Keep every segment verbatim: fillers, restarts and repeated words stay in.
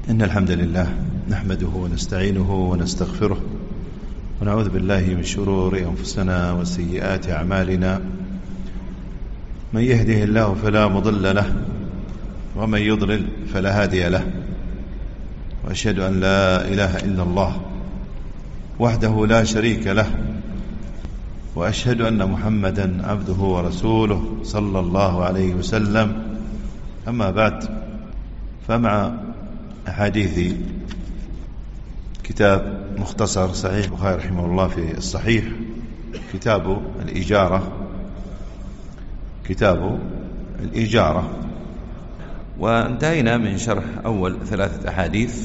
إن الحمد لله نحمده ونستعينه ونستغفره ونعوذ بالله من شرور أنفسنا وسيئات أعمالنا. من يهده الله فلا مضل له ومن يضلل فلا هادي له، وأشهد أن لا إله إلا الله وحده لا شريك له، وأشهد أن محمدا عبده ورسوله صلى الله عليه وسلم. أما بعد، فمع أحاديث كتاب مختصر صحيح البخاري رحمه الله في الصحيح، كتاب الإجارة كتاب الإجارة وانتهينا من شرح أول ثلاثة أحاديث،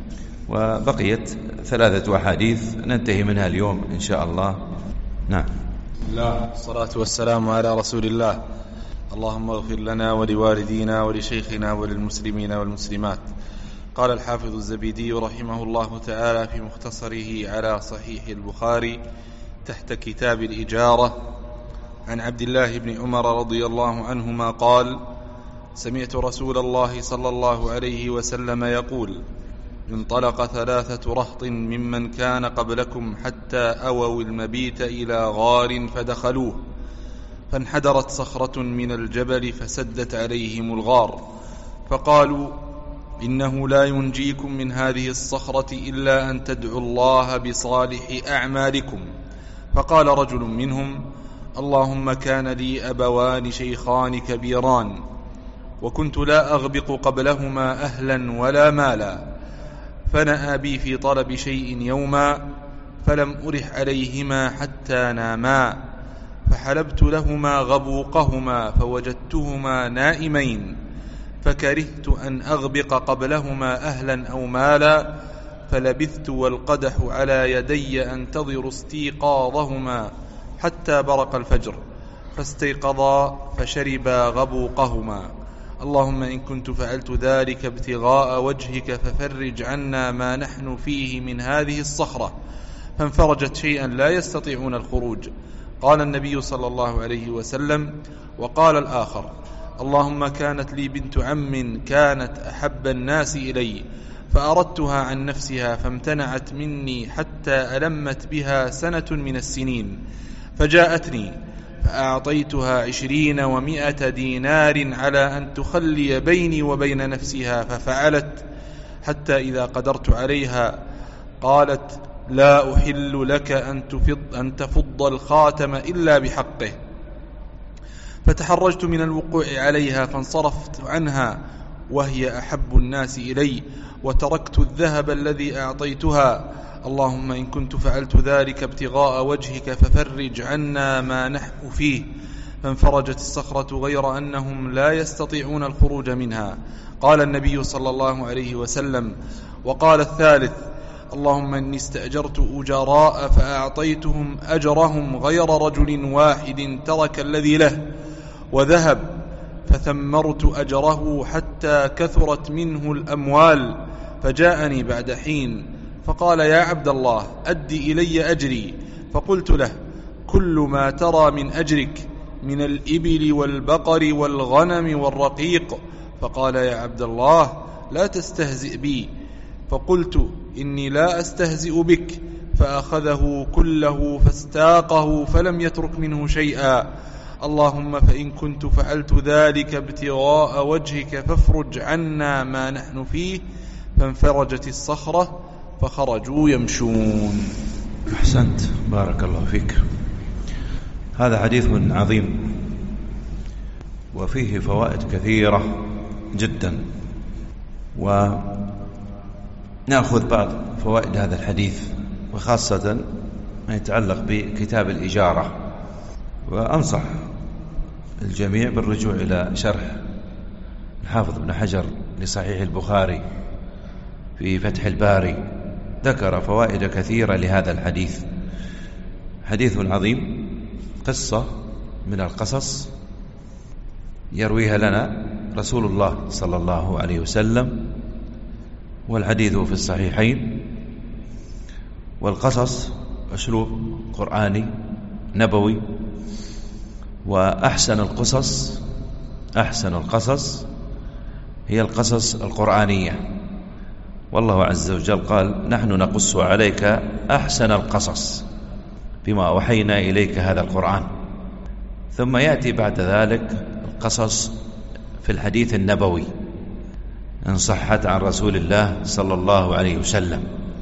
وبقيت ثلاثة أحاديث ننتهي منها اليوم إن شاء الله. نعم. الله، الصلاة والسلام على رسول الله. اللهم اغفر لنا ولوالدينا ولشيخنا وللمسلمين والمسلمات. قال الحافظ الزبيدي رحمه الله تعالى في مختصره على صحيح البخاري تحت كتاب الإجارة عن عبد الله بن عمر رضي الله عنهما قال: سمعت رسول الله صلى الله عليه وسلم يقول: انطلق ثلاثة رهط ممن كان قبلكم حتى أووا المبيت إلى غار فدخلوه، فانحدرت صخرة من الجبل فسدت عليهم الغار، فقالوا: إنه لا ينجيكم من هذه الصخرة إلا أن تدعوا الله بصالح أعمالكم. فقال رجل منهم: اللهم كان لي أبوان شيخان كبيران، وكنت لا أغبق قبلهما أهلا ولا مالا، فنأى بي في طلب شيء يوما فلم أرح عليهما حتى ناما، فحلبت لهما غبوقهما فوجدتهما نائمين، فكرهت أن أغبق قبلهما أهلا أو مالا، فلبثت والقدح على يدي أنتظر استيقاظهما حتى برق الفجر، فاستيقظا فشربا غبوقهما. اللهم إن كنت فعلت ذلك ابتغاء وجهك ففرج عنا ما نحن فيه من هذه الصخرة، فانفرجت شيئا لا يستطيعون الخروج. قال النبي صلى الله عليه وسلم: وقال الآخر: اللهم كانت لي بنت عم كانت أحب الناس إلي، فأردتها عن نفسها فامتنعت مني حتى ألمت بها سنة من السنين، فجاءتني فأعطيتها عشرين ومائة دينار على أن تخلي بيني وبين نفسها، ففعلت، حتى إذا قدرت عليها قالت: لا أحل لك أن تفض, أن تفض الخاتم إلا بحقه. فتحرجت من الوقوع عليها فانصرفت عنها وهي أحب الناس إلي، وتركت الذهب الذي أعطيتها. اللهم إن كنت فعلت ذلك ابتغاء وجهك ففرج عنا ما نحن فيه. فانفرجت الصخرة غير أنهم لا يستطيعون الخروج منها. قال النبي صلى الله عليه وسلم: وقال الثالث: اللهم إني استأجرت أجراء فأعطيتهم أجرهم غير رجل واحد ترك الذي له وذهب، فثمرت أجره حتى كثرت منه الأموال، فجاءني بعد حين فقال: يا عبد الله أدي إلي أجري. فقلت له: كل ما ترى من أجرك من الإبل والبقر والغنم والرقيق. فقال: يا عبد الله لا تستهزئ بي. فقلت: إني لا أستهزئ بك. فأخذه كله فاستاقه فلم يترك منه شيئا. اللهم فإن كنت فعلت ذلك ابتغاء وجهك فافرج عنا ما نحن فيه. فانفرجت الصخرة فخرجوا يمشون. أحسنت، بارك الله فيك. هذا حديث عظيم وفيه فوائد كثيرة جدا، ونأخذ بعض فوائد هذا الحديث، وخاصة ما يتعلق بكتاب الإجارة. وأنصح الجميع بالرجوع إلى شرح الحافظ ابن حجر لصحيح البخاري في فتح الباري، ذكر فوائد كثيرة لهذا الحديث. حديث عظيم، قصة من القصص يرويها لنا رسول الله صلى الله عليه وسلم، والحديث في الصحيحين. والقصص أسلوب قرآني نبوي، وأحسن والله عز وجل قال: نحن نقص عليك أحسن القصص بما أوحينا إليك هذا القرآن. ثم يأتي بعد ذلك القصص في الحديث النبوي إن صحت عن رسول الله صلى الله عليه وسلم.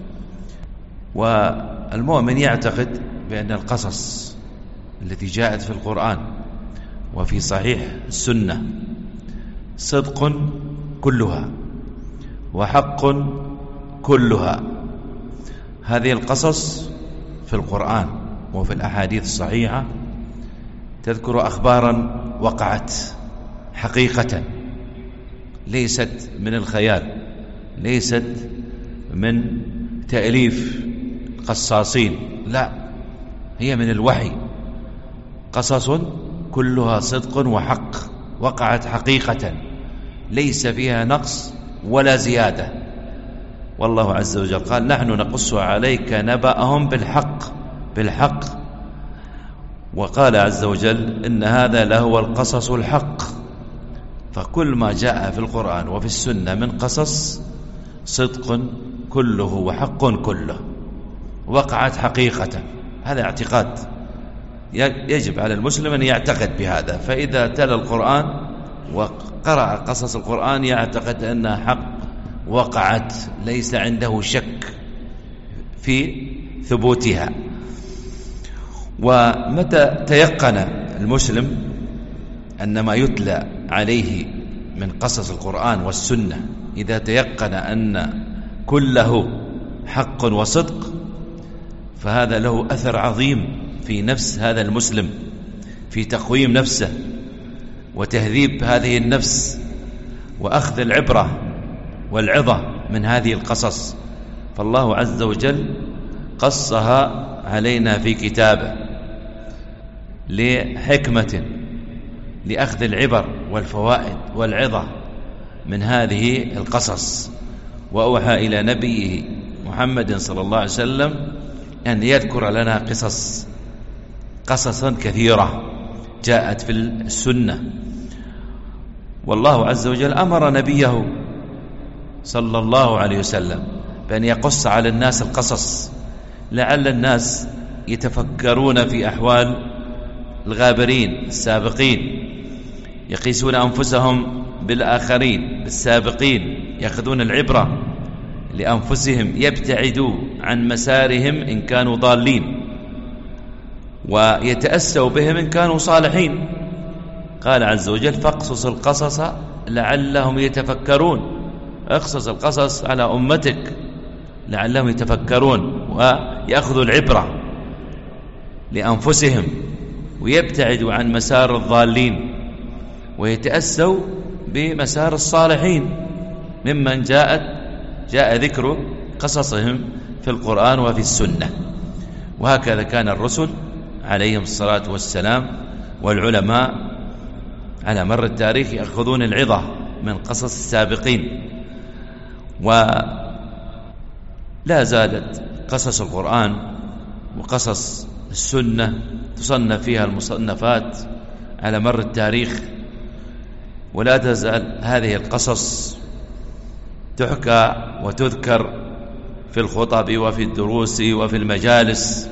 والمؤمن يعتقد بأن القصص التي جاءت في القرآن وفي صحيح السنة صدق كلها وحق كلها. هذه القصص في القرآن وفي الأحاديث الصحيحة تذكر أخبارا وقعت حقيقة، ليست من الخيال، ليست من تأليف قصاصين، لا، هي من الوحي. قصص كلها صدق وحق، وقعت حقيقة ليس فيها نقص ولا زيادة. والله عز وجل قال: نحن نقص عليك نبأهم بالحق بالحق. وقال عز وجل: إن هذا لهو القصص الحق. فكل ما جاء في القرآن وفي السنة من قصص صدق كله وحق كله، وقعت حقيقة. هذا اعتقاد يجب على المسلم أن يعتقد بهذا. فإذا تلا القرآن وقرأ قصص القرآن يعتقد أنها حق، وقعت، ليس عنده شك في ثبوتها. ومتى تيقن المسلم أن ما يتلى عليه من قصص القرآن والسنة، إذا تيقن أن كله حق وصدق، فهذا له أثر عظيم في نفس هذا المسلم، في تقويم نفسه وتهذيب هذه النفس وأخذ العبرة والعظة من هذه القصص. فالله عز وجل قصها علينا في كتابه لحكمة، لأخذ العبر والفوائد والعظة من هذه القصص. وأوحى إلى نبيه محمد صلى الله عليه وسلم أن يذكر لنا قصص قصصا كثيرة جاءت في السنة. والله عز وجل أمر نبيه صلى الله عليه وسلم بأن يقص على الناس القصص، لعل الناس يتفكرون في أحوال الغابرين السابقين، يقيسون أنفسهم بالآخرين بالسابقين، يأخذون العبرة لأنفسهم، يبتعدوا عن مسارهم إن كانوا ضالين، ويتأسوا بهم إن كانوا صالحين. قال عز وجل: فاقصص القصص لعلهم يتفكرون. اقصص القصص على أمتك لعلهم يتفكرون ويأخذوا العبرة لأنفسهم، ويبتعدوا عن مسار الضالين ويتأسوا بمسار الصالحين ممن جاءت جاء ذكر قصصهم في القرآن وفي السنة. وهكذا كان الرسل عليهم الصلاة والسلام والعلماء على مر التاريخ يأخذون العظة من قصص السابقين. ولا زالت قصص القرآن وقصص السنة تصنف فيها المصنفات على مر التاريخ، ولا تزال هذه القصص تحكى وتذكر في الخطب وفي الدروس وفي المجالس،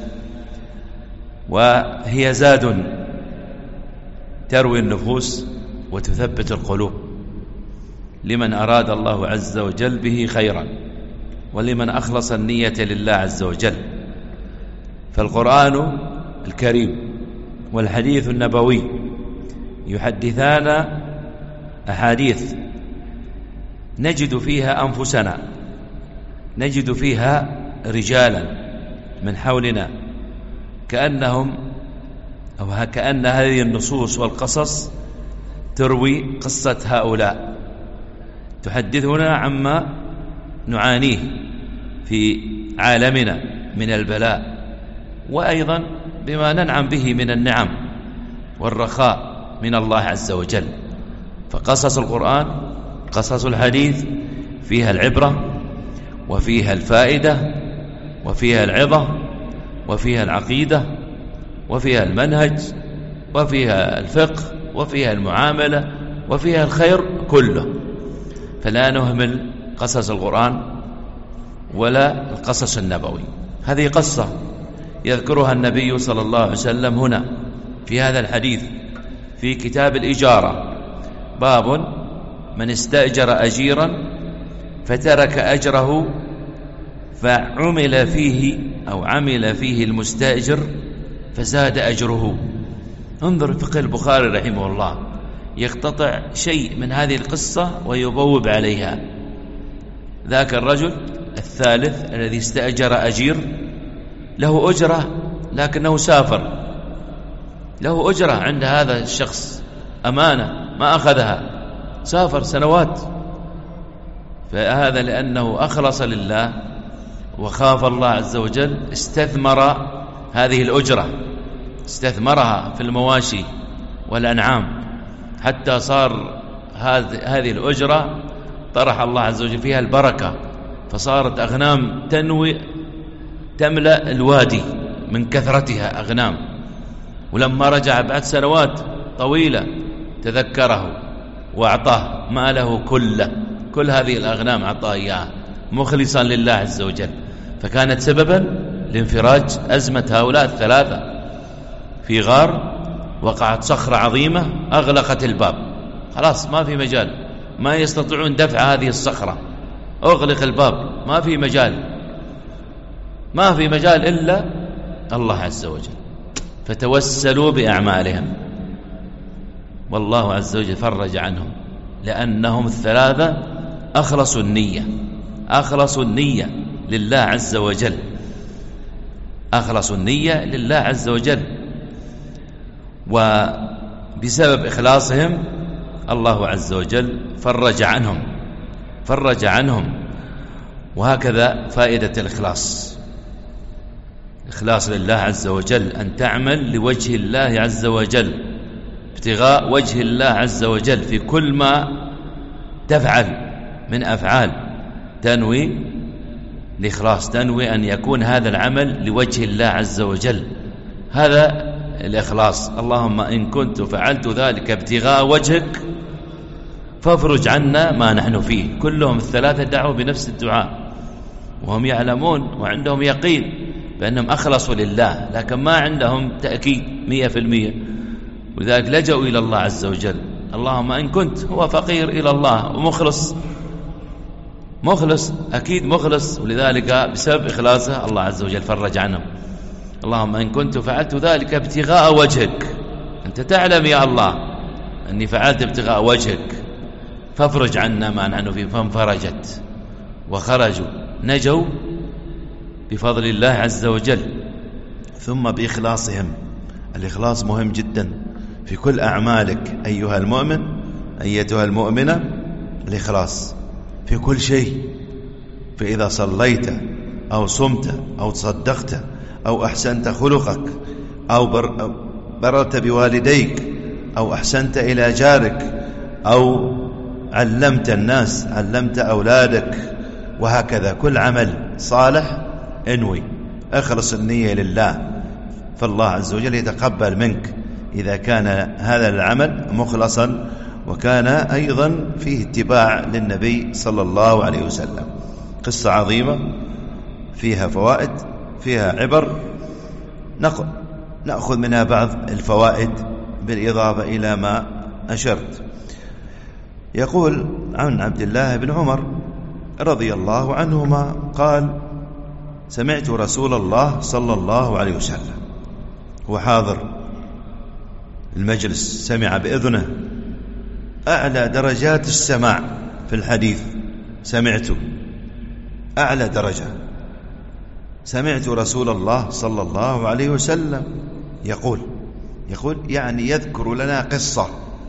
وهي زاد تروي النفوس وتثبت القلوب لمن أراد الله عز وجل به خيرا، ولمن أخلص النية لله عز وجل. فالقرآن الكريم والحديث النبوي يحدثان أحاديث نجد فيها أنفسنا، نجد فيها رجالا من حولنا كأنهم أو كأن هذه النصوص والقصص تروي قصة هؤلاء، تحدثنا عما نعانيه في عالمنا من البلاء، وأيضا بما ننعم به من النعم والرخاء من الله عز وجل. فقصص القرآن قصص الحديث فيها العبرة وفيها الفائدة وفيها العظة وفيها العقيدة وفيها المنهج وفيها الفقه وفيها المعاملة وفيها الخير كله. فلا نهمل قصص القرآن ولا القصص النبوي. هذه قصة يذكرها النبي صلى الله عليه وسلم هنا في هذا الحديث في كتاب الإجارة، باب من استأجر أجيرا فترك أجره فعمل فيه أو عمل فيه المستأجر فزاد أجره. انظر فقه البخاري رحمه الله، يقتطع شيء من هذه القصة ويبوب عليها. ذاك الرجل الثالث الذي استأجر أجير له أجرة لكنه سافر، له أجرة عند هذا الشخص أمانة ما أخذها، سافر سنوات، فهذا لأنه أخلص لله وخاف الله عز وجل استثمر هذه الأجرة، استثمرها في المواشي والأنعام حتى صار هذه الأجرة طرح الله عز وجل فيها البركة، فصارت أغنام تنوي تملأ الوادي من كثرتها أغنام. ولما رجع بعد سنوات طويلة تذكره وأعطاه ماله كله، كل هذه الأغنام أعطاه إياها مخلصا لله عز وجل، فكانت سببا لانفراج أزمة هؤلاء الثلاثة. في غار وقعت صخرة عظيمة أغلقت الباب، خلاص ما في مجال، ما يستطيعون دفع هذه الصخرة، أغلق الباب، ما في مجال، ما في مجال إلا الله عز وجل. فتوسلوا بأعمالهم والله عز وجل فرج عنهم، لأنهم الثلاثة أخلصوا النية، أخلصوا النية لله عز وجل، أخلصوا النية لله عز وجل، وبسبب إخلاصهم الله عز وجل فرج عنهم، فرج عنهم. وهكذا فائدة الإخلاص، إخلاص لله عز وجل، أن تعمل لوجه الله عز وجل، ابتغاء وجه الله عز وجل في كل ما تفعل من أفعال، تنوي الإخلاص، تنوي أن يكون هذا العمل لوجه الله عز وجل، هذا الإخلاص. اللهم إن كنت فعلت ذلك ابتغاء وجهك فافرج عنا ما نحن فيه. كلهم الثلاثة دعوا بنفس الدعاء وهم يعلمون وعندهم يقين بأنهم أخلصوا لله، لكن ما عندهم تأكيد مية في المية، ولذلك لجأوا إلى الله عز وجل. اللهم إن كنت، هو فقير إلى الله ومخلص، مخلص أكيد مخلص، ولذلك بسبب إخلاصه الله عز وجل فرج عنهم. اللهم إن كنت فعلت ذلك ابتغاء وجهك، أنت تعلم يا الله أني فعلت ابتغاء وجهك فافرج عنا ما نحن فيه. فانفرجت وخرجوا، نجوا بفضل الله عز وجل. ثم بإخلاصهم، الإخلاص مهم جدا في كل أعمالك أيها المؤمن أيتها المؤمنة، الإخلاص في كل شيء. فإذا صليت أو صمت أو تصدقت أو أحسنت خلقك أو بررت بوالديك أو أحسنت إلى جارك أو علمت الناس، علمت أولادك، وهكذا كل عمل صالح انوي، اخلص النية لله، فالله عز وجل يتقبل منك إذا كان هذا العمل مخلصا وكان أيضا فيه اتباع للنبي صلى الله عليه وسلم. قصة عظيمة فيها فوائد، فيها عبر، نأخذ منها بعض الفوائد بالإضافة إلى ما أشرت. يقول عن عبد الله بن عمر رضي الله عنهما قال: سمعت رسول الله صلى الله عليه وسلم، هو حاضر المجلس، سمع بإذنه أعلى درجات السماع في الحديث، سمعته أعلى درجة، سمعت رسول الله صلى الله عليه وسلم يقول يقول يعني يذكر لنا قصة: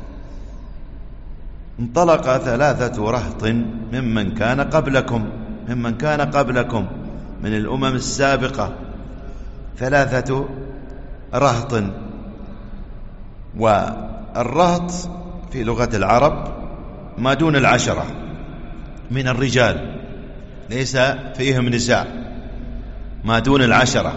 انطلق ثلاثة رهط ممن كان قبلكم ممن كان قبلكم من الأمم السابقة، ثلاثة رهط. والرهط في لغة العرب ما دون العشرة من الرجال، ليس فيهم نساء، ما دون العشرة،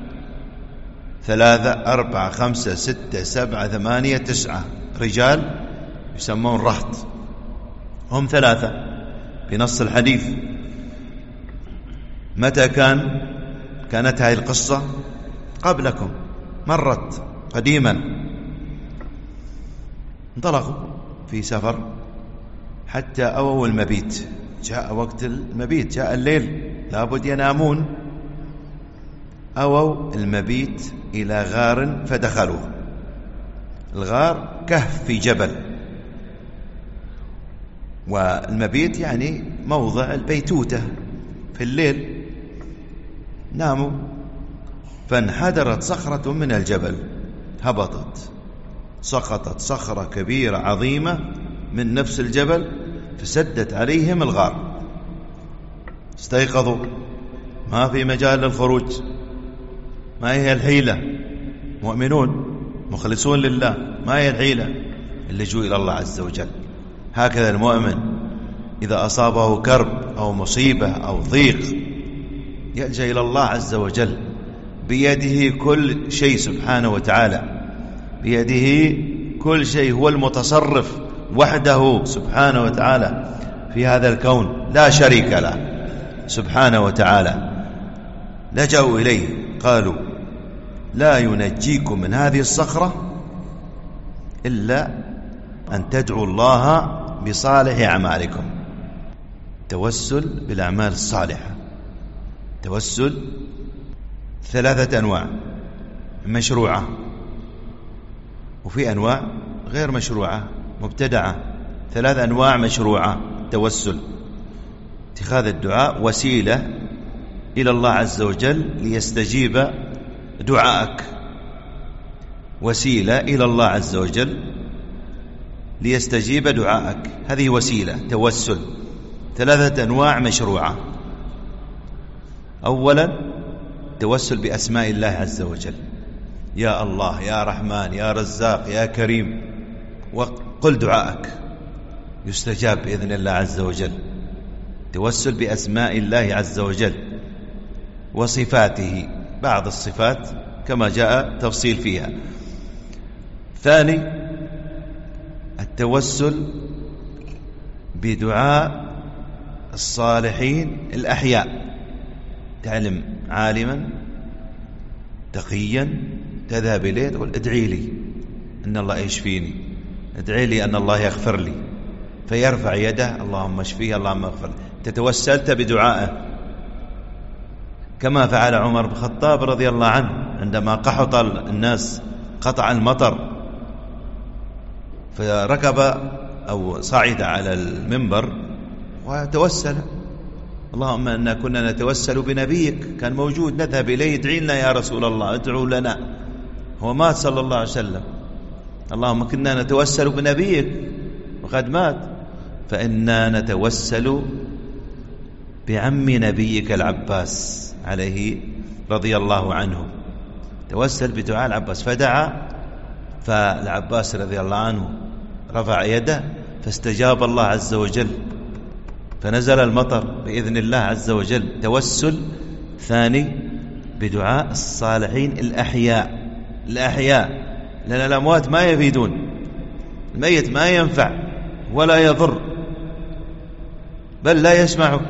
ثلاثة أربعة خمسة ستة سبعة ثمانية تسعة رجال يسمون رهط، هم ثلاثة بنص الحديث. متى كان كانت هذه القصة؟ قبلكم، مرت قديما. انطلقوا في سفر حتى أووا المبيت. جاء وقت المبيت، جاء الليل، لابد ينامون. أووا المبيت إلى غار فدخلوه. الغار كهف في جبل، والمبيت يعني موضع البيتوتة في الليل. ناموا، فانحدرت صخرة من الجبل، هبطت، سقطت صخرة كبيرة عظيمة من نفس الجبل، فسدت عليهم الغار. استيقظوا، ما في مجال للخروج، ما هي الحيلة؟ مؤمنون مخلصون لله، ما هي الحيلة؟ اللجوء إلى الله عز وجل. هكذا المؤمن إذا أصابه كرب أو مصيبة أو ضيق يلجأ إلى الله عز وجل. بيده كل شيء سبحانه وتعالى، بيده كل شيء، هو المتصرف وحده سبحانه وتعالى في هذا الكون، لا شريك له سبحانه وتعالى. لجأوا إليه، قالوا لا ينجيكم من هذه الصخرة إلا أن تدعوا الله بصالح أعمالكم. توسل بالأعمال الصالحة. توسل ثلاثة أنواع، مشروعة وفي أنواع غير مشروعة مبتدعة. ثلاث أنواع مشروعة. توسل اتخاذ الدعاء وسيلة إلى الله عز وجل ليستجيب دعائك، وسيلة إلى الله عز وجل ليستجيب دعائك، هذه وسيلة توسل. ثلاثة أنواع مشروعة. أولا توسل بأسماء الله عز وجل، يا الله، يا رحمن، يا رزاق، يا كريم، وقل دعائك يستجاب بإذن الله عز وجل. توسل بأسماء الله عز وجل وصفاته، بعض الصفات كما جاء تفصيل فيها. ثاني التوسل بدعاء الصالحين الأحياء. تعلم عالما تقيا تذهب إليه تقول ادعي لي أن الله يشفيني، ادعي لي أن الله يغفر لي، فيرفع يده اللهم اشفيه اللهم اغفر لي. تتوسلت بدعائه، كما فعل عمر بن الخطاب رضي الله عنه عندما قحط الناس، قطع المطر، فركب أو صعد على المنبر وتوسل، اللهم إنا كنا نتوسل بنبيك، كان موجود، نذهب إليه ادعي لنا يا رسول الله، ادعو لنا. هو مات صلى الله عليه وسلم، اللهم كنا نتوسل بنبيك وقد مات، فإنا نتوسل بعم نبيك العباس عليه رضي الله عنه. توسل بدعاء العباس، فدعا، فالعباس رضي الله عنه رفع يده فاستجاب الله عز وجل، فنزل المطر بإذن الله عز وجل. توسل ثاني بدعاء الصالحين الأحياء. الأحياء لأن الأموات ما يفيدون، الميت ما ينفع ولا يضر بل لا يسمعك.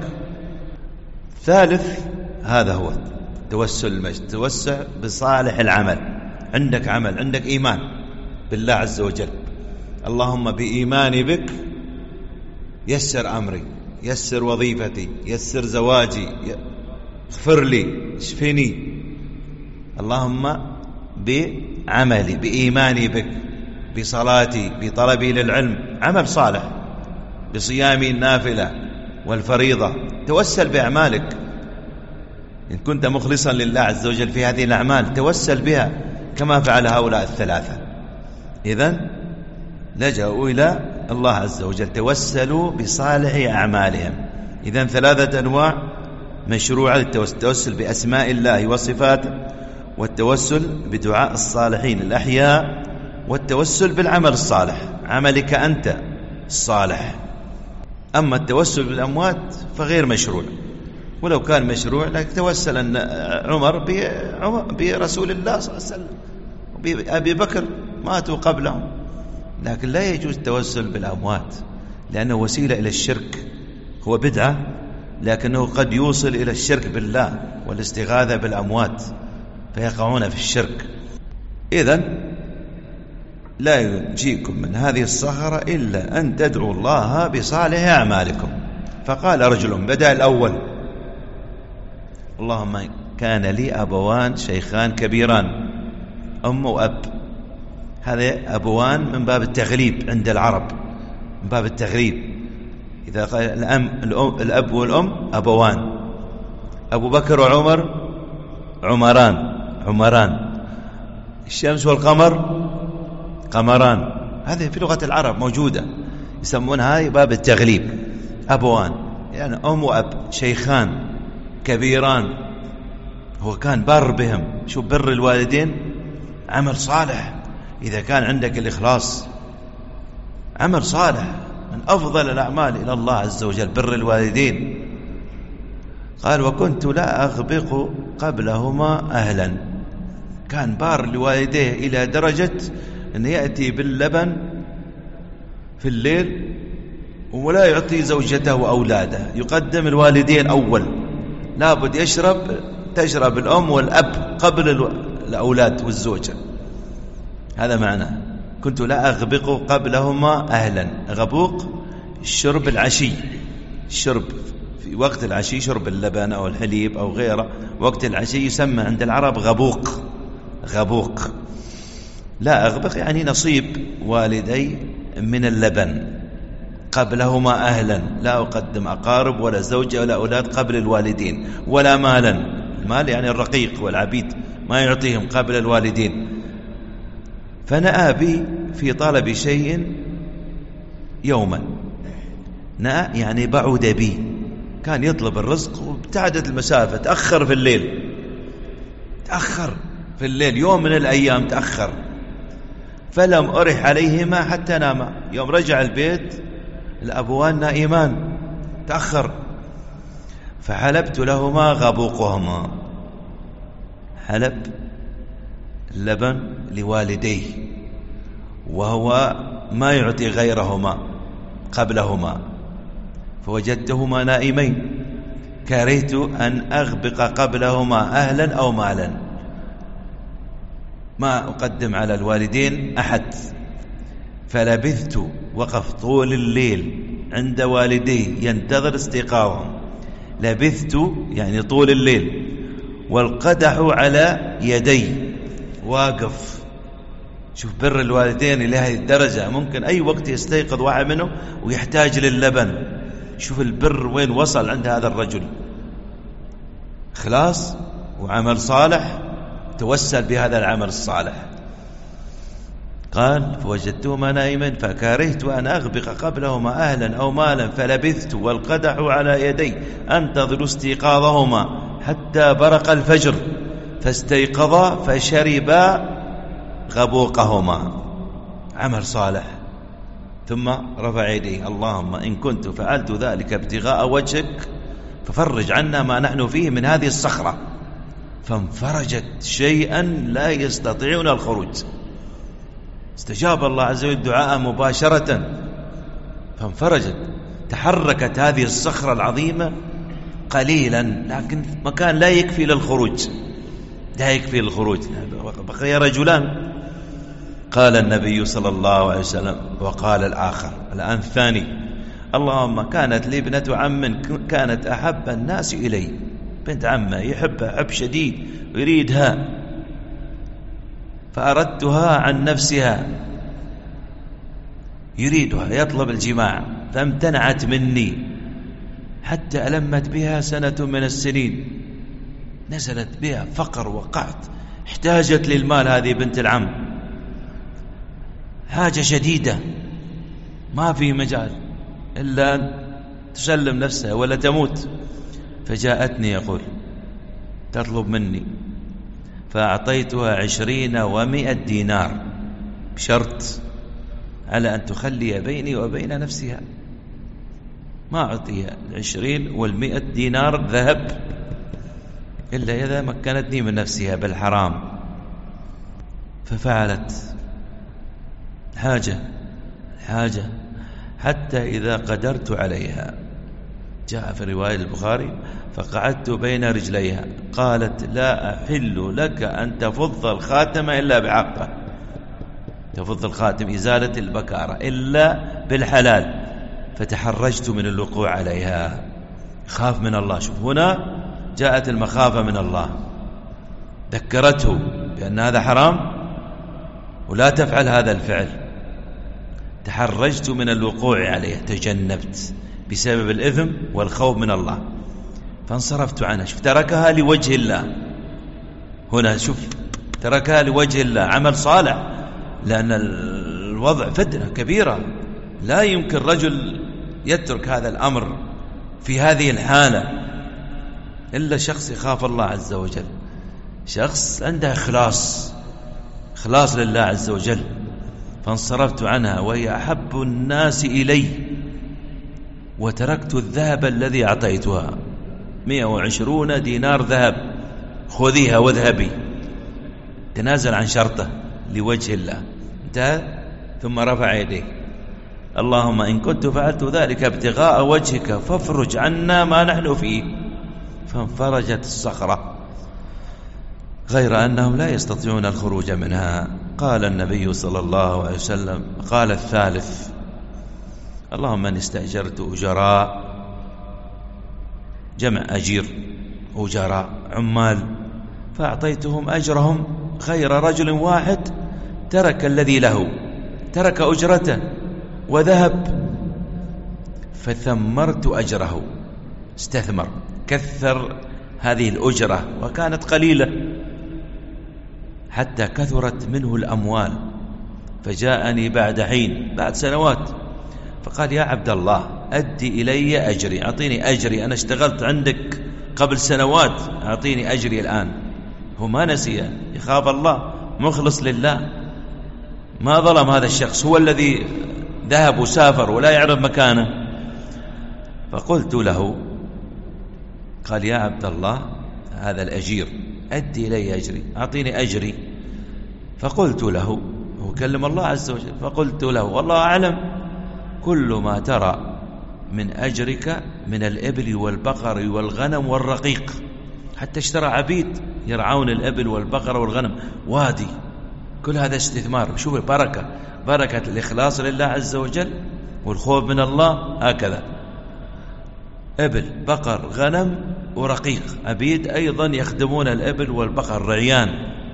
ثالث هذا هو توسل المجد، توسع بصالح العمل. عندك عمل، عندك إيمان بالله عز وجل، اللهم بإيماني بك يسر أمري، يسر وظيفتي، يسر زواجي، اغفر لي، اشفني. اللهم بعملي، بإيماني بك، بصلاتي، بطلبي للعلم، عمل صالح، بصيامي النافلة والفريضة. توسل بأعمالك، إن كنت مخلصا لله عز وجل في هذه الأعمال توسل بها كما فعل هؤلاء الثلاثة. إذن لجأوا إلى الله عز وجل، توسلوا بصالح أعمالهم. إذن ثلاثة أنواع مشروعة للتوسل: التوسل بأسماء الله وصفاته، والتوسل بدعاء الصالحين الأحياء، والتوسل بالعمل الصالح، عملك أنت الصالح. أما التوسل بالأموات فغير مشروع، ولو كان مشروع لكن توسل أن عمر برسول الله صلى الله عليه وسلم وبأبي بكر ماتوا قبلهم، لكن لا يجوز التوسل بالأموات لأنه وسيلة إلى الشرك، هو بدعة لكنه قد يوصل إلى الشرك بالله والاستغاثة بالأموات فيقعون في الشرك. إذن لا ينجيكم من هذه الصخرة إلا أن تدعوا الله بصالح أعمالكم. فقال رجل بدأ الأول: اللهم كان لي أبوان شيخان كبيران، أم وأب. هذا أبوان من باب التغليب عند العرب، من باب التغليب. إذا قال الأم الأب والأم أبوان، أبو بكر وعمر عمران عمران، الشمس والقمر قمران. هذه في لغة العرب موجودة، يسمونها هاي باب التغليب، أبوان يعني أم وأب، شيخان كبيران. هو كان بر بهم. شو بر الوالدين؟ عمل صالح. إذا كان عندك الإخلاص عمل صالح من أفضل الأعمال إلى الله عز وجل بر الوالدين. قال: وكنت لا أغبق قبلهما أهلا. كان بار لوالديه إلى درجة أن يأتي باللبن في الليل ولا يعطي زوجته وأولاده، يقدم الوالدين أول، لابد يشرب تشرب الأم والأب قبل الأولاد والزوجة. هذا معناه كنت لا أغبق قبلهما أهلا. غبوق الشرب العشي، الشرب في وقت العشي، شرب اللبن أو الحليب أو غيره، وقت العشي يسمى عند العرب غبوق. غبوق لا أغبق يعني نصيب والدي من اللبن قبلهما أهلا. لا أقدم أقارب ولا زوجة ولا أولاد قبل الوالدين، ولا مالا. المال يعني الرقيق والعبيد ما يعطيهم قبل الوالدين. فنأى بي في طلب شيء يوما. نأى يعني بعد بي، كان يطلب الرزق وابتعدت المسافة، تأخر في الليل، تأخر في الليل يوم من الأيام تأخر. فلم أرح عليهما حتى ناما. يوم رجع البيت الأبوان نائمان، تأخر. فحلبت لهما غبوقهما. حلب اللبن لوالديه وهو ما يعطي غيرهما قبلهما، فوجدتهما نائمين. كرهت أن أغبق قبلهما أهلا أو مالا، ما أقدم على الوالدين أحد. فلبثت وقف طول الليل عند والديه ينتظر استيقاظهم. لبثت يعني طول الليل، والقدح على يدي، واقف. شوف بر الوالدين إلى هذه الدرجة، ممكن أي وقت يستيقظ واحد منهم ويحتاج للبن. شوف البر وين وصل عند هذا الرجل. إخلاص وعمل صالح، توسل بهذا العمل الصالح. قال: فوجدتهما نائما فكرهت أن أغبق قبلهما أهلا أو مالا، فلبثت والقدح على يدي أنتظر استيقاظهما حتى برق الفجر، فاستيقظا فشربا غبوقهما. عمل صالح. ثم رفع يديه: اللهم إن كنت فعلت ذلك ابتغاء وجهك ففرج عنا ما نحن فيه من هذه الصخرة. فانفرجت شيئا لا يستطيعون الخروج. استجاب الله عز وجل دعاء مباشرة، فانفرجت، تحركت هذه الصخرة العظيمة قليلا، لكن مكان لا يكفي للخروج، لا يكفي للخروج، بقي رجلان. قال النبي صلى الله عليه وسلم، وقال الآخر الآن الثاني: اللهم كانت لي ابنة عم كانت أحب الناس إلي. بنت عمه يحبها حب شديد ويريدها، فأردتها عن نفسها، يريدها يطلب الجماع، فامتنعت مني حتى ألمت بها سنة من السنين، نزلت بها فقر وقعت، احتاجت للمال. هذه بنت العم حاجة شديدة، ما في مجال إلا أن تسلم نفسها ولا تموت. فجاءتني يقول تطلب مني، فأعطيتها عشرين ومئة دينار بشرط على أن تخلي بيني وبين نفسها. ما أعطيها العشرين والمئة دينار ذهب إلا إذا مكنتني من نفسها بالحرام. ففعلت حاجة حاجة حتى إذا قدرت عليها جاء في رواية البخاري فقعدت بين رجليها قالت لا أحل لك أن تفض الخاتم إلا بعقه، تفض الخاتم إزالة البكارة إلا بالحلال، فتحرجت من الوقوع عليها. خاف من الله. شوف هنا جاءت المخافة من الله، ذكرته بأن هذا حرام ولا تفعل هذا الفعل. تحرجت من الوقوع عليه، تجنبت بسبب الإثم والخوف من الله، فانصرفت عنها. شوف تركها لوجه الله. هنا شوف تركها لوجه الله، عمل صالح، لأن الوضع فتنة كبيرة، لا يمكن رجل يترك هذا الأمر في هذه الحالة إلا شخص يخاف الله عز وجل، شخص عنده إخلاص إخلاص لله عز وجل. فانصرفت عنها وهي أحب الناس إلي، وتركت الذهب الذي أعطيتها، مئة وعشرون دينار ذهب، خذيها واذهبي. تنازل عن شرطه لوجه الله، انتهى. ثم رفع يديه اللهم إن كنت فعلت ذلك ابتغاء وجهك فافرج عنا ما نحن فيه. فانفرجت الصخرة، غير أنهم لا يستطيعون الخروج منها. قال النبي صلى الله عليه وسلم قال الثالث اللهم إن استأجرت أجراء، جمع أجير، أجراء عمال، فأعطيتهم أجرهم، غير رجل واحد ترك الذي له، ترك أجرته وذهب، فثمرت أجره، استثمر، كثر هذه الأجرة، وكانت قليلة حتى كثرت منه الأموال. فجاءني بعد حين، بعد سنوات، فقال يا عبد الله أدي إلي أجري، أعطيني أجري، أنا اشتغلت عندك قبل سنوات، أعطيني أجري الآن. هو ما نسي، يخاف الله، مخلص لله، ما ظلم هذا الشخص، هو الذي ذهب وسافر ولا يعرف مكانه. فقلت له، قال يا عبد الله هذا الأجير أدي إلي أجري، أعطيني أجري. فقلت له، هو كلم الله عز وجل، فقلت له والله أعلم كل ما ترى من أجرك من الإبل والبقر والغنم والرقيق، حتى اشترى عبيد يرعون الإبل والبقر والغنم، وادي، كل هذا استثمار. شوف البركة، بركة الإخلاص لله عز وجل والخوف من الله. هكذا إبل، بقر، غنم ورقيق، عبيد أيضا يخدمون الإبل والبقر، رعيان.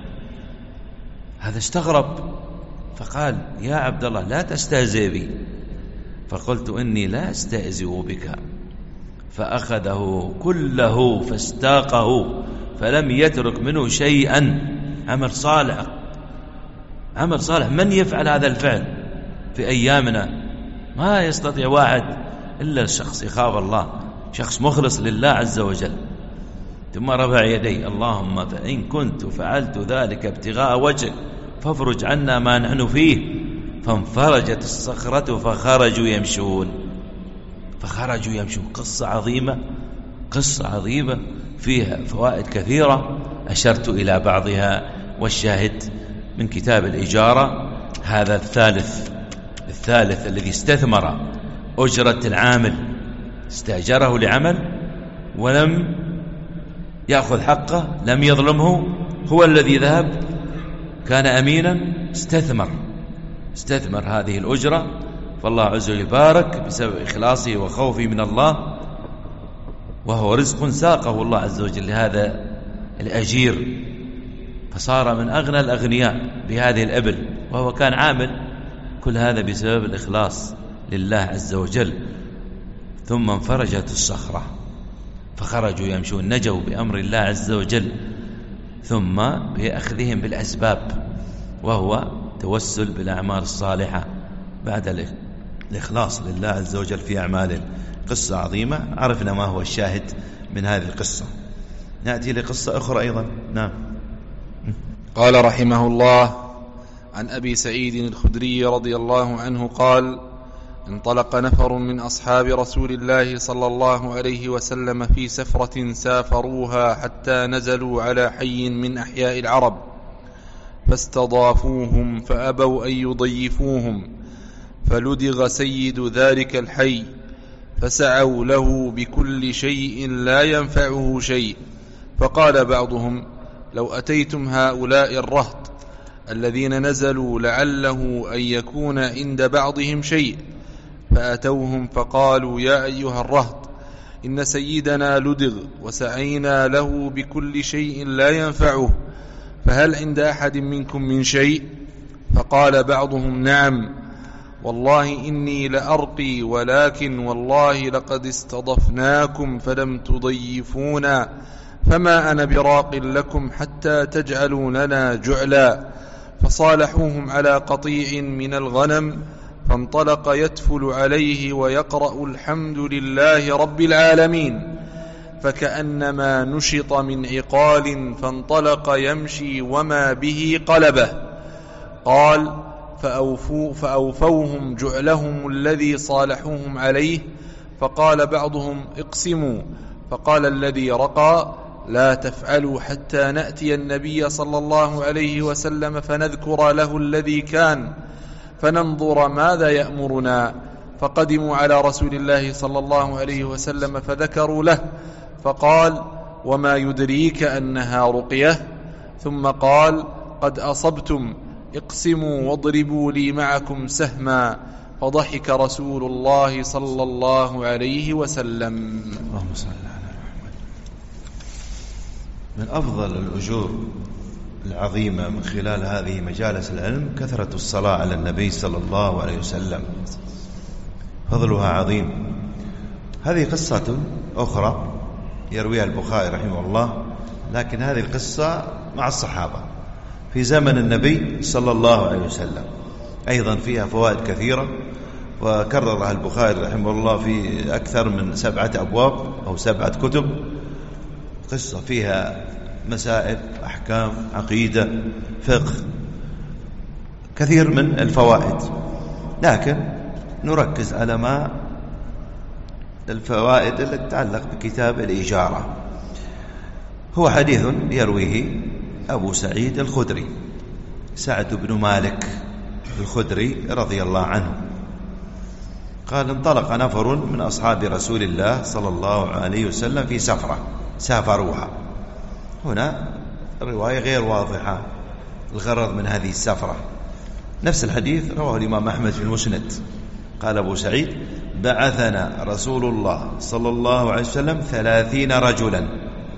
هذا استغرب، فقال يا عبد الله لا تستهزئ بي. فقلت إني لا أستهزئ بك. فأخذه كله فاستاقه، فلم يترك منه شيئا. عمل صالح، عمل صالح. من يفعل هذا الفعل في أيامنا؟ ما يستطيع واحد إلا الشخص يخاف الله، شخص مخلص لله عز وجل. ثم رفع يدي اللهم فإن كنت فعلت ذلك ابتغاء وجهك فافرج عنا ما نحن فيه. فانفرجت الصخرة فخرجوا يمشون، فخرجوا يمشون. قصة عظيمة، قصة عظيمة فيها فوائد كثيرة أشرت إلى بعضها، والشاهد من كتاب الإجارة هذا الثالث الثالث الذي استثمر أجرة العامل، استأجره لعمل ولم يأخذ حقه، لم يظلمه، هو الذي ذهب، كان أمينا، استثمر استثمر هذه الأجرة، فالله عز وجل بارك بسبب إخلاصه وخوفه من الله، وهو رزق ساقه الله عز وجل لهذا الأجير، فصار من أغنى الأغنياء بهذه الإبل، وهو كان عامل. كل هذا بسبب الإخلاص لله عز وجل. ثم انفرجت الصخرة فخرجوا يمشون، نجوا بأمر الله عز وجل، ثم بأخذهم بالأسباب، وهو توسل بالأعمال الصالحة بعد الإخلاص لله عز وجل في أعماله. قصة عظيمة، عرفنا ما هو الشاهد من هذه القصة. نأتي لقصة أخرى أيضا. نعم. قال رحمه الله عن أبي سعيد الخدري رضي الله عنه قال: انطلق نفر من أصحاب رسول الله صلى الله عليه وسلم في سفرة سافروها حتى نزلوا على حي من أحياء العرب، فاستضافوهم فأبوا أن يضيفوهم، فلدغ سيد ذلك الحي، فسعوا له بكل شيء لا ينفعه شيء. فقال بعضهم: لو أتيتم هؤلاء الرهط الذين نزلوا لعله أن يكون عند بعضهم شيء. فأتوهم فقالوا: يا أيها الرهط، إن سيدنا لدغ وسعينا له بكل شيء لا ينفعه، فهل عند أحد منكم من شيء؟ فقال بعضهم: نعم، والله إني لأرقي، ولكن والله لقد استضفناكم فلم تضيفونا، فما أنا براق لكم حتى تجعلوا لنا جعلا. فصالحوهم على قطيع من الغنم، فانطلق يتفل عليه ويقرأ الحمد لله رب العالمين، فكأنما نشط من عقال، فانطلق يمشي وما به قلبه. قال: فأوفو فأوفوهم جعلهم الذي صالحوهم عليه. فقال بعضهم: اقسموا. فقال الذي رقى: لا تفعلوا حتى نأتي النبي صلى الله عليه وسلم فنذكر له الذي كان، فننظر ماذا يأمرنا. فقدموا على رسول الله صلى الله عليه وسلم فذكروا له، فقال: وما يدريك أنها رقية؟ ثم قال: قد أصبتم، اقسموا واضربوا لي معكم سهما. فضحك رسول الله صلى الله عليه وسلم. اللهم صل على محمد. من أفضل الأجور العظيمة من خلال هذه مجالس العلم كثرة الصلاة على النبي صلى الله عليه وسلم، فضلها عظيم. هذه قصة أخرى يرويها البخاري رحمه الله، لكن هذه القصة مع الصحابة في زمن النبي صلى الله عليه وسلم، أيضا فيها فوائد كثيرة، وكررها البخاري رحمه الله في أكثر من سبعة أبواب أو سبعة كتب. قصة فيها مسائل، أحكام، عقيدة، فقه، كثير من الفوائد، لكن نركز على ما الفوائد التي تتعلق بكتاب الإجارة. هو حديث يرويه أبو سعيد الخدري، سعد بن مالك الخدري رضي الله عنه، قال: انطلق نفر من أصحاب رسول الله صلى الله عليه وسلم في سفرة سافروها. هنا الرواية غير واضحة الغرض من هذه السفرة. نفس الحديث رواه الإمام أحمد في المسند. قال أبو سعيد: بعثنا رسول الله صلى الله عليه وسلم ثلاثين رجلا.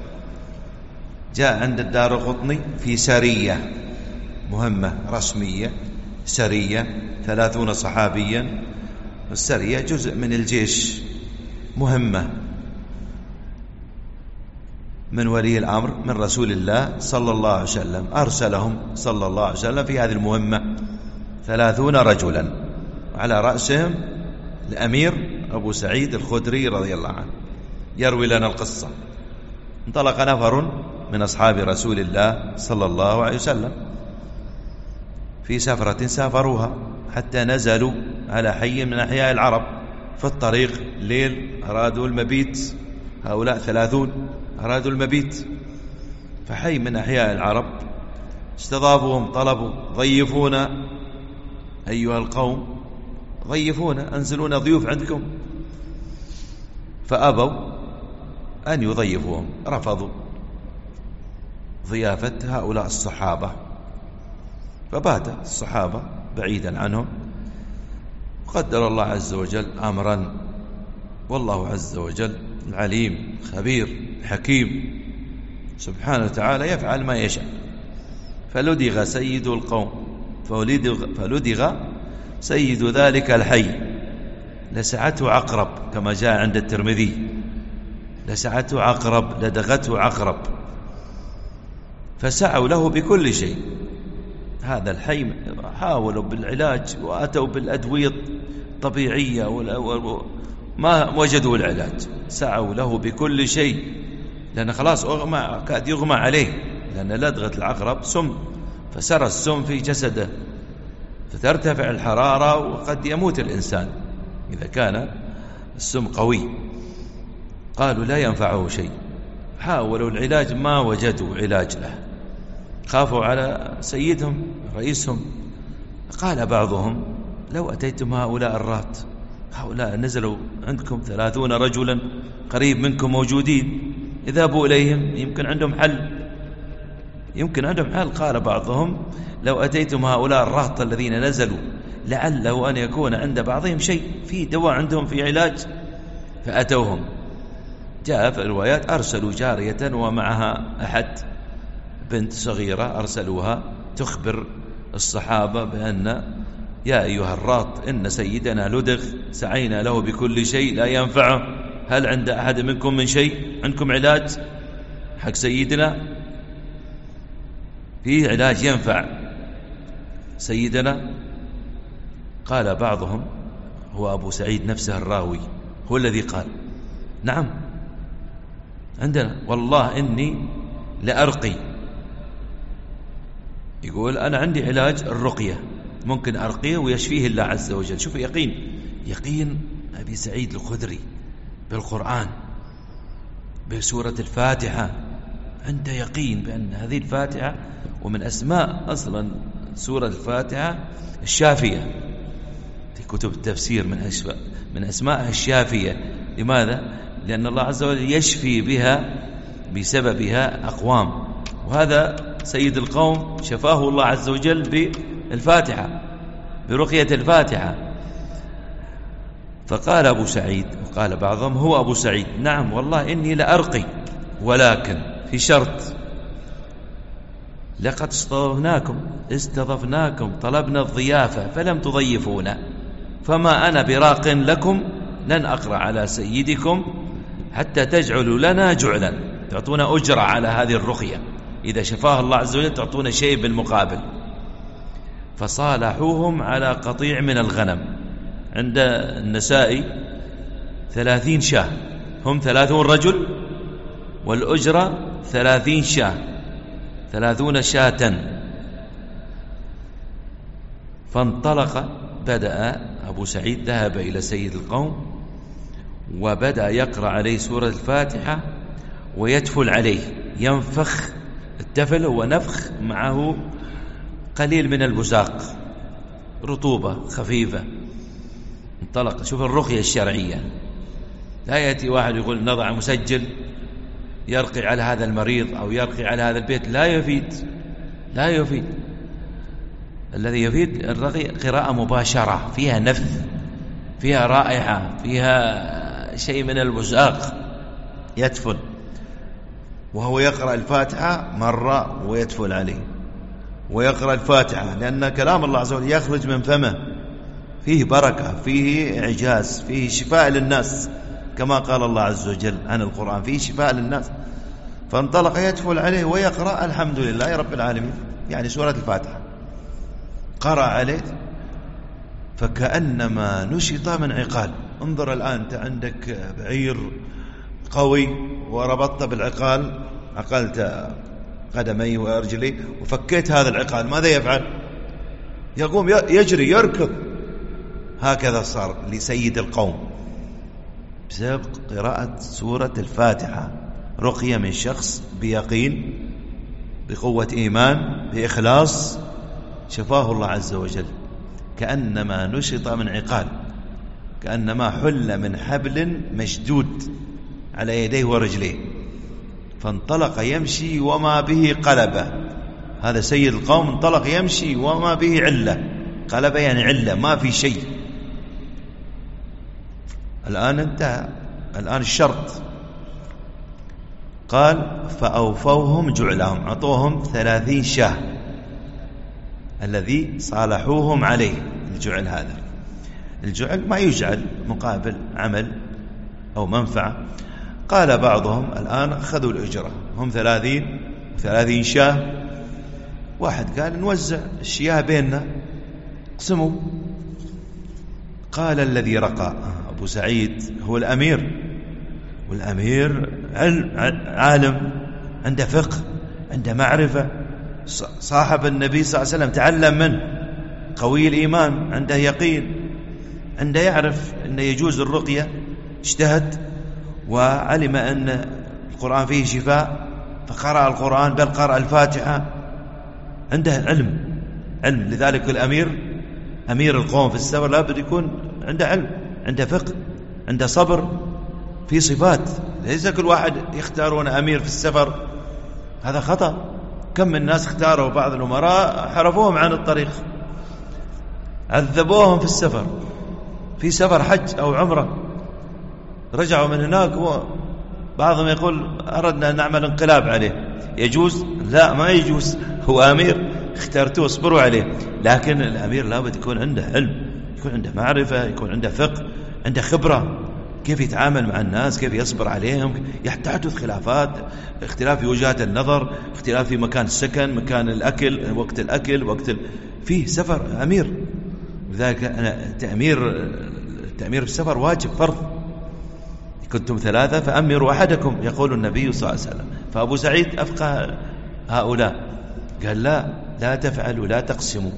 جاء عند الدارقطني في سرية، مهمة رسمية، سرية ثلاثون صحابيا. السرية جزء من الجيش، مهمة من ولي الأمر من رسول الله صلى الله عليه وسلم، أرسلهم صلى الله عليه وسلم في هذه المهمة ثلاثون رجلا، على رأسهم الأمير أبو سعيد الخدري رضي الله عنه يروي لنا القصة. انطلق نفر من أصحاب رسول الله صلى الله عليه وسلم في سفرة سافروها حتى نزلوا على حي من أحياء العرب. في الطريق ليل، أرادوا المبيت، هؤلاء ثلاثون أرادوا المبيت، فحي من أحياء العرب استضافوهم، طلبوا: ضيفونا أيها القوم، ضيفونا، أنزلونا ضيوف عندكم. فأبوا أن يضيفوهم، رفضوا ضيافة هؤلاء الصحابة، فبات الصحابة بعيدا عنهم. قدر الله عز وجل أمرا، والله عز وجل العليم خبير حكيم سبحانه وتعالى يفعل ما يشاء. فلدغ سيد القوم، فلدغ, فلدغ سيد ذلك الحي، لسعته عقرب، كما جاء عند الترمذي: لسعته عقرب، لدغته عقرب، فسعوا له بكل شيء. هذا الحي حاولوا بالعلاج وأتوا بالأدوية الطبيعية ما وجدوا العلاج، سعوا له بكل شيء، لأن خلاص أغمى، كاد يغمى عليه، لأن لدغة العقرب سم، فسرى السم في جسده، فترتفع الحرارة وقد يموت الإنسان إذا كان السم قوي. قالوا لا ينفعه شيء، حاولوا العلاج ما وجدوا علاج له، خافوا على سيدهم رئيسهم. قال بعضهم: لو أتيتم هؤلاء الرات هؤلاء نزلوا عندكم ثلاثون رجلا قريب منكم موجودين، اذهبوا إليهم يمكن عندهم حل، يمكن عندهم حل. قال بعضهم لو أتيتم هؤلاء الرهط الذين نزلوا لعله أن يكون عند بعضهم شيء، في دواء عندهم، في علاج. فأتوهم. جاء في الروايات أرسلوا جارية ومعها أحد بنت صغيرة، أرسلوها تخبر الصحابة بأن يا أيها الراط إن سيدنا لدغ، سعينا له بكل شيء لا ينفعه، هل عند أحد منكم من شيء؟ عندكم علاج حق سيدنا؟ فيه علاج ينفع سيدنا؟ قال بعضهم، هو أبو سعيد نفسه الراوي هو الذي قال نعم عندنا، والله إني لأرقي، يقول أنا عندي علاج الرقية، ممكن أرقيه ويشفيه الله عز وجل. شوف يقين، يقين أبي سعيد الخدري بالقرآن، بسورة الفاتحة، عنده يقين بأن هذه الفاتحة، ومن أسماء أصلا سورة الفاتحة الشافية في كتب التفسير، من أسماء من أسمائها الشافية. لماذا؟ لأن الله عز وجل يشفي بها بسببها أقوام، وهذا سيد القوم شفاه الله عز وجل بالفاتحة، برقية الفاتحة. فقال أبو سعيد، وقال بعضهم هو أبو سعيد، نعم والله إني لأرقي، ولكن في شرط، لقد استضفناكم استضفناكم طلبنا الضيافة فلم تضيفونا، فما أنا براق لكم، لن أقرأ على سيدكم حتى تجعلوا لنا جعلا، تعطونا أجرة على هذه الرقية، إذا شفاه الله عز وجل تعطونا شيء بالمقابل. فصالحوهم على قطيع من الغنم، عند النسائي ثلاثين شاه، هم ثلاثون رجل والأجرة ثلاثين شاه، ثلاثون شاة. فانطلق، بدأ أبو سعيد ذهب إلى سيد القوم وبدأ يقرأ عليه سورة الفاتحة ويتفل عليه، ينفخ. التفل هو نفخ معه قليل من البزاق، رطوبة خفيفة. انطلق. شوف الرقية الشرعية، لا يأتي واحد يقول نضع مسجل يرقي على هذا المريض أو يرقي على هذا البيت، لا يفيد، لا يفيد. الذي يفيد الرقي قراءة مباشرة، فيها نفث، فيها رائحة، فيها شيء من البزاق، يتفل وهو يقرأ الفاتحة مرة ويتفل عليه، ويقرأ الفاتحة لأن كلام الله عز وجل يخرج من فمه، فيه بركة، فيه إعجاز، فيه شفاء للناس، كما قال الله عز وجل عن القرآن فيه شفاء للناس. فانطلق يتفل عليه ويقرأ الحمد لله رب العالمين، يعني سورة الفاتحة، قرأ عليه فكأنما نشط من عقال. انظر الآن، أنت عندك بعير قوي وربطت بالعقال، عقلت قدمي وأرجلي وفكيت هذا العقال، ماذا يفعل؟ يقوم يجري يركض. هكذا صار لسيد القوم بسبب قراءة سورة الفاتحة، رقية من شخص بيقين، بقوة إيمان، بإخلاص، شفاه الله عز وجل. كأنما نشط من عقال، كأنما حل من حبل مشدود على يديه ورجليه، فانطلق يمشي وما به قلبة. هذا سيد القوم انطلق يمشي وما به علة، قلبة يعني علة، ما في شيء. الآن انتهى، الآن الشرط. قال فأوفوهم جعلهم، عطوهم ثلاثين شاه الذي صالحوهم عليه. الجعل هذا، الجعل ما يجعل مقابل عمل أو منفعة. قال بعضهم الآن أخذوا الأجرة، هم ثلاثين وثلاثين شاه، واحد قال نوزع الشياه بيننا، اقسموا. قال الذي رقى، أبو سعيد هو الأمير، والأمير عالم، عنده فقه، عنده معرفة، صاحب النبي صلى الله عليه وسلم، تعلم منه، قوي الإيمان، عنده يقين، عنده يعرف أن يجوز الرقية، اجتهد وعلم أن القرآن فيه شفاء فقرأ القرآن، بل قرأ الفاتحة، عنده علم علم لذلك الأمير، أمير القوم في السفر لابد يكون عنده علم، عنده فقه، عنده صبر، في صفات. ليس كل واحد يختارون أمير في السفر، هذا خطأ. كم من الناس اختاروا بعض الأمراء حرفوهم عن الطريق، عذبوهم في السفر، في سفر حج أو عمرة، رجعوا من هناك وبعضهم يقول أردنا أن نعمل انقلاب عليه. يجوز؟ لا، ما يجوز، هو أمير اخترتوه اصبروا عليه. لكن الأمير لابد يكون عنده علم، يكون عنده معرفة، يكون عنده فقه، عنده خبرة، كيف يتعامل مع الناس، كيف يصبر عليهم. تحدث خلافات، اختلاف في وجهات النظر، اختلاف في مكان السكن، مكان الأكل، وقت الأكل، وقت ال... فيه سفر أمير. لذلك أنا تأمير التأمير في السفر واجب فرض. كنتم ثلاثة فأمروا أحدكم، يقول النبي صلى الله عليه وسلم. فأبو سعيد أفقه هؤلاء، قال لا لا تفعلوا، لا تقسموا.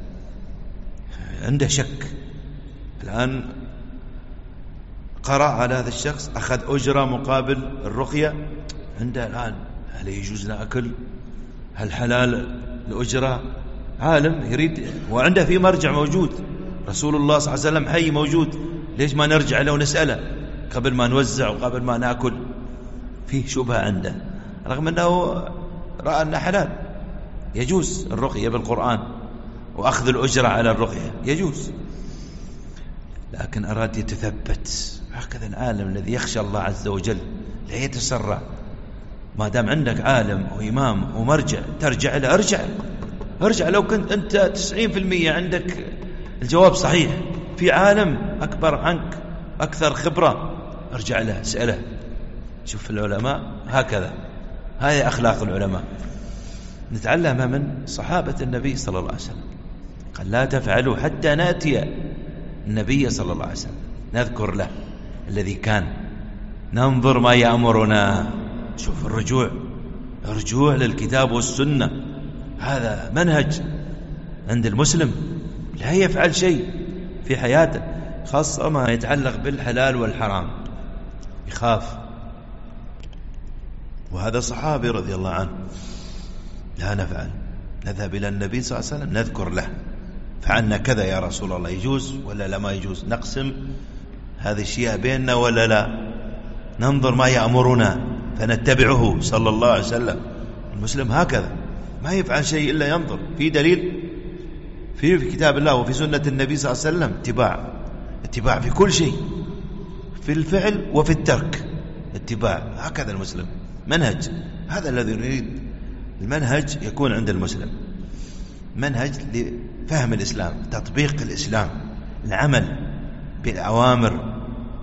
عنده شك الآن، قرأ على هذا الشخص، أخذ أجرة مقابل الرقية. عنده الآن هل يجوز نأكل؟ هل حلال الأجرة؟ عالم يريد، وعنده في مرجع موجود، رسول الله صلى الله عليه وسلم حي موجود، ليش ما نرجع له ونسأله قبل ما نوزع وقبل ما نأكل؟ فيه شبهة عنده، رغم أنه رأى أنه حلال، يجوز الرقية بالقرآن وأخذ الأجرة على الرقية يجوز، لكن أراد يتثبت. هكذا العالم الذي يخشى الله عز وجل لا يتسرع. ما دام عندك عالم وإمام ومرجع ترجع له، ارجع ارجع. لو كنت أنت تسعين في المية عندك الجواب صحيح، في عالم أكبر عنك أكثر خبرة، ارجع له اسأله. شوف العلماء هكذا، هذه أخلاق العلماء نتعلمها من صحابة النبي صلى الله عليه وسلم. قال لا تفعلوا حتى نأتي النبي صلى الله عليه وسلم نذكر له الذي كان، ننظر ما يأمرنا. شوف الرجوع، الرجوع للكتاب والسنة، هذا منهج عند المسلم. لا يفعل شيء في حياته خاصة ما يتعلق بالحلال والحرام، يخاف. وهذا صحابي رضي الله عنه، لا نفعل، نذهب إلى النبي صلى الله عليه وسلم نذكر له فعلنا كذا يا رسول الله، يجوز ولا لا ما يجوز؟ نقسم هذه الشيء بيننا ولا لا؟ ننظر ما يأمرنا فنتبعه صلى الله عليه وسلم. المسلم هكذا ما يفعل شيء إلا ينظر في دليل في في كتاب الله وفي سنة النبي صلى الله عليه وسلم. اتباع، اتباع في كل شيء، في الفعل وفي الترك اتباع. هكذا المسلم منهج، هذا الذي نريد. المنهج يكون عند المسلم منهج لفهم الإسلام، تطبيق الإسلام، العمل بالأوامر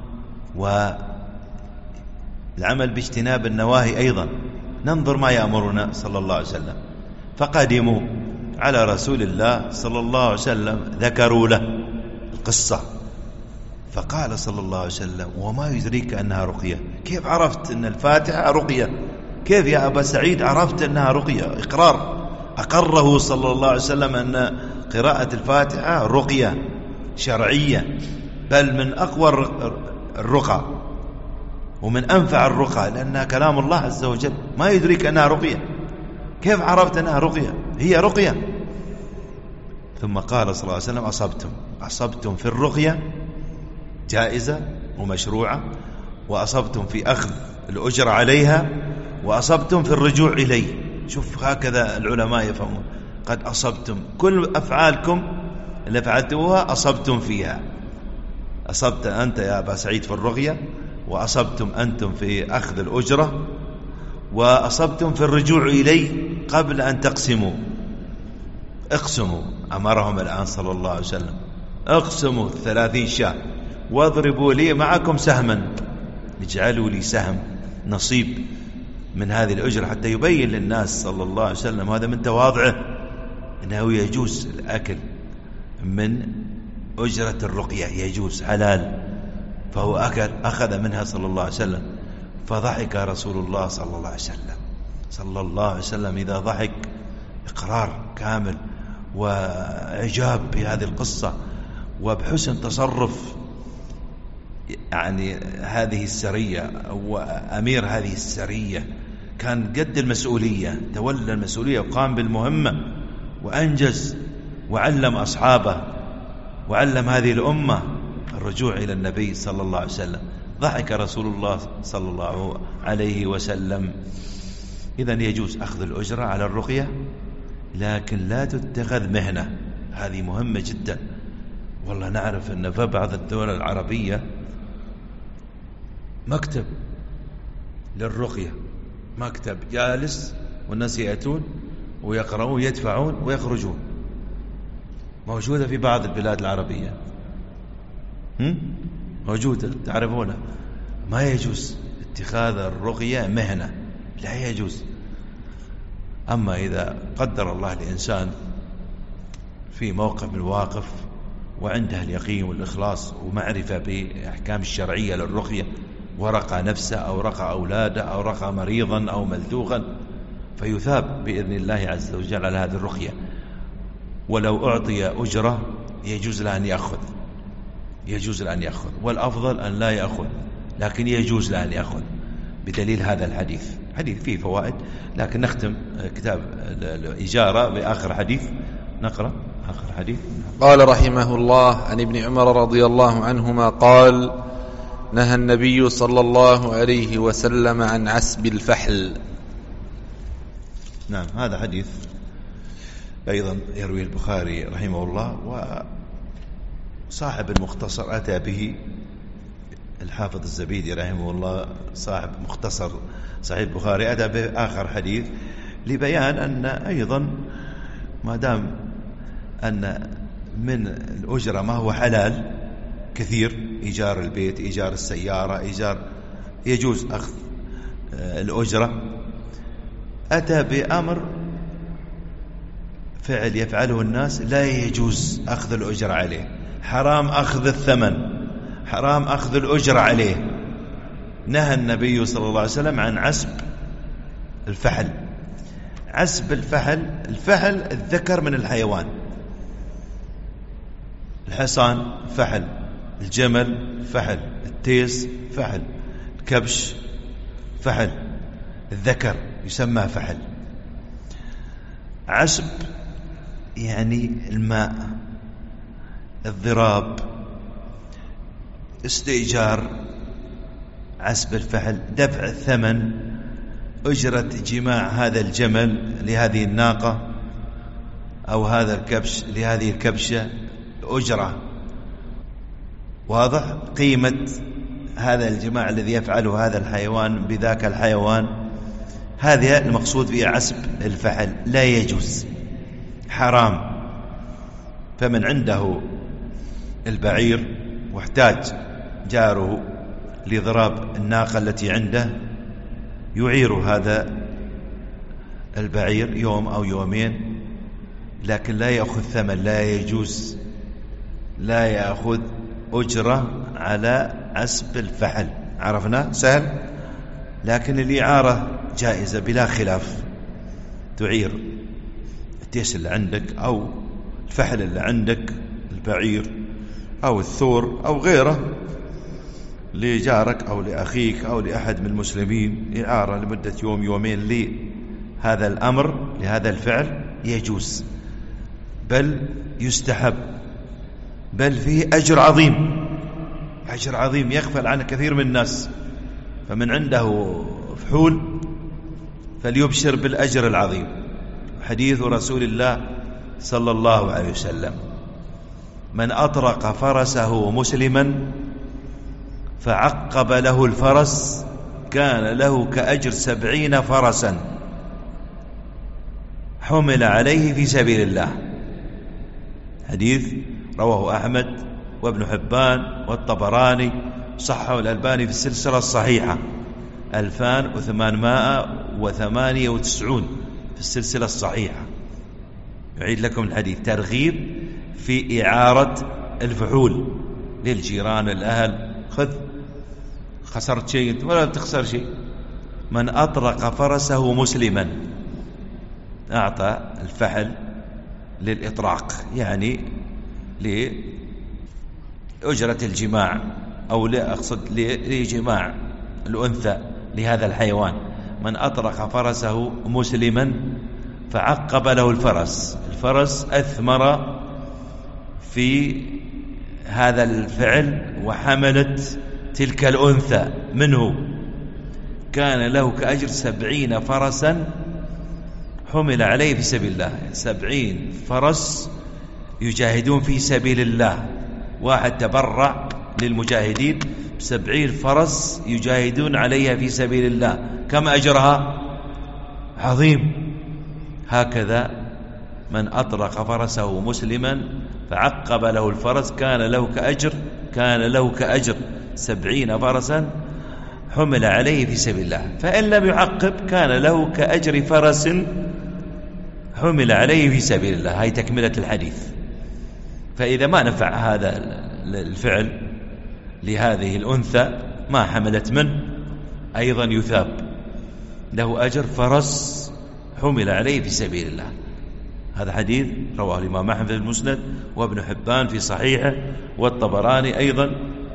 والعمل باجتناب النواهي أيضا. ننظر ما يأمرنا صلى الله عليه وسلم. فقدموا على رسول الله صلى الله عليه وسلم، ذكروا له القصة، فقال صلى الله عليه وسلم وما يدريك أنها رقية؟ كيف عرفت أن الفاتحة رقية؟ كيف يا أبا سعيد عرفت أنها رقية؟ إقرار، أقره صلى الله عليه وسلم أن قراءة الفاتحة رقية شرعية، بل من أقوى الرقى ومن أنفع الرقى، لأنها كلام الله عز وجل. ما يدريك أنها رقية؟ كيف عرفت أنها رقية؟ هي رقية. ثم قال صلى الله عليه وسلم أصبتم، أصبتم في الرقية جائزة ومشروعة، وأصبتم في أخذ الأجر عليها، وأصبتم في الرجوع إليه. شوف هكذا العلماء يفهمون، قد أصبتم كل أفعالكم اللي فعلتوها أصبتم فيها. أصبت أنت يا أبا سعيد في الرقية، وأصبتم أنتم في أخذ الأجرة، وأصبتم في الرجوع إليه قبل أن تقسموا. اقسموا، أمرهم الآن صلى الله عليه وسلم، اقسموا ثلاثين شاة واضربوا لي معكم سهما، اجعلوا لي سهم نصيب من هذه الأجرة، حتى يبين للناس صلى الله عليه وسلم هذا من تواضعه أنه يجوز الأكل من أجرة الرقية، يجوز حلال. فهو أكل، أخذ منها صلى الله عليه وسلم، فضحك رسول الله صلى الله عليه وسلم. صلى الله عليه وسلم إذا ضحك إقرار كامل وإعجاب بهذه القصة وبحسن تصرف يعني هذه السرية وأمير هذه السرية. كان قد المسؤولية، تولى المسؤولية وقام بالمهمة وأنجز وعلم أصحابه وعلم هذه الأمة الرجوع إلى النبي صلى الله عليه وسلم. ضحك رسول الله صلى الله عليه وسلم. إذن يجوز أخذ الأجرة على الرقية، لكن لا تتخذ مهنة. هذه مهمة جدا. والله نعرف أن في بعض الدول العربية مكتب للرقية، مكتب جالس والناس يأتون ويقرؤون ويدفعون ويخرجون، موجودة في بعض البلاد العربية، موجودة تعرفونها. ما يجوز اتخاذ الرقية مهنة، لا يجوز. أما إذا قدر الله الإنسان في موقف من المواقف وعنده اليقين والإخلاص ومعرفة بأحكام الشرعية للرقية، ورقى نفسه أو رقى أولاده أو رقى مريضا أو ملدوغا، فيثاب بإذن الله عز وجل على هذه الرقية. ولو أعطي أجرة يجوز له أن يأخذ، يجوز له أن يأخذ، والأفضل أن لا يأخذ، لكن يجوز له أن يأخذ بدليل هذا الحديث. حديث فيه فوائد، لكن نختم كتاب الإجارة بآخر حديث. نقرأ آخر حديث. قال رحمه الله: عن ابن عمر رضي الله عنهما قال: نهى النبي صلى الله عليه وسلم عن عسب الفحل. نعم، هذا حديث أيضا يروي البخاري رحمه الله، وصاحب المختصر أتى به الحافظ الزبيدي رحمه الله، صاحب مختصر صحيح البخاري، أتى بآخر حديث لبيان أن أيضا ما دام أن من الأجرة ما هو حلال كثير، إيجار البيت، إيجار السيارة، إيجار، يجوز أخذ الأجرة. أتى بأمر فعل يفعله الناس لا يجوز أخذ الأجرة عليه، حرام أخذ الثمن، حرام أخذ الأجرة عليه. نهى النبي صلى الله عليه وسلم عن عسب الفحل. عسب الفحل، الفحل الذكر من الحيوان، الحصان فحل، الجمل فحل، التيس فحل، الكبش فحل، الذكر يسمى فحل. عسب يعني الماء، الضراب، استئجار. عسب الفحل دفع الثمن، أجرة جماع هذا الجمل لهذه الناقة أو هذا الكبش لهذه الكبشة، أجرة، واضح؟ قيمة هذا الجماع الذي يفعله هذا الحيوان بذاك الحيوان، هذا المقصود في عسب الفحل. لا يجوز، حرام. فمن عنده البعير واحتاج جاره لضراب الناقة التي عنده، يعير هذا البعير يوم أو يومين، لكن لا يأخذ ثمن، لا يجوز، لا يأخذ أجرة على عسب الفحل. عرفنا؟ سهل. لكن الإعارة جائزة بلا خلاف، تعير التيس اللي عندك أو الفحل اللي عندك، البعير أو الثور أو غيره، لجارك أو لأخيك أو لأحد من المسلمين، إعارة لمدة يوم يومين لهذا الأمر، لهذا الفعل، يجوز، بل يستحب، بل فيه أجر عظيم، أجر عظيم يغفل عنه كثير من الناس. فمن عنده فحول فليبشر بالأجر العظيم. حديث رسول الله صلى الله عليه وسلم: من أطرق فرسه مسلما فعقب له الفرس كان له كأجر سبعين فرسا حمل عليه في سبيل الله. حديث رواه أحمد وابن حبان والطبراني، صححه الألباني في السلسلة الصحيحة ألفان وثمانمائة وثمانية وتسعين في السلسلة الصحيحة. يعيد لكم الحديث، ترغيب في إعارة الفحول للجيران الأهل. خذ، خسرت شيء ولا تخسر شيء. من أطرق فرسه مسلما، أعطى الفحل للإطراق، يعني لأجرة الجماع، أو لا أقصد لجماع الأنثى لهذا الحيوان. من أطرق فرسه مسلما فعقب له الفرس، الفرس أثمر في هذا الفعل وحملت تلك الأنثى منه كان له كأجر سبعين فرسا حمل عليه في سبيل الله. سبعين فرس يجاهدون في سبيل الله، واحد تبرع للمجاهدين بسبعين فرس يجاهدون عليها في سبيل الله، كم أجرها؟ عظيم. هكذا من أطرق فرسه مسلما فعقب له الفرس كان له كأجر كان له كأجر سبعين فرسا حمل عليه في سبيل الله. فإن لم يعقب كان له كأجر فرس حمل عليه في سبيل الله. هاي تكملة الحديث. فإذا ما نفع هذا الفعل لهذه الأنثى ما حملت منه أيضا يثاب له أجر فرس حمل عليه في سبيل الله. هذا حديث رواه الإمام أحمد في المسند وابن حبان في صحيحه والطبراني أيضا،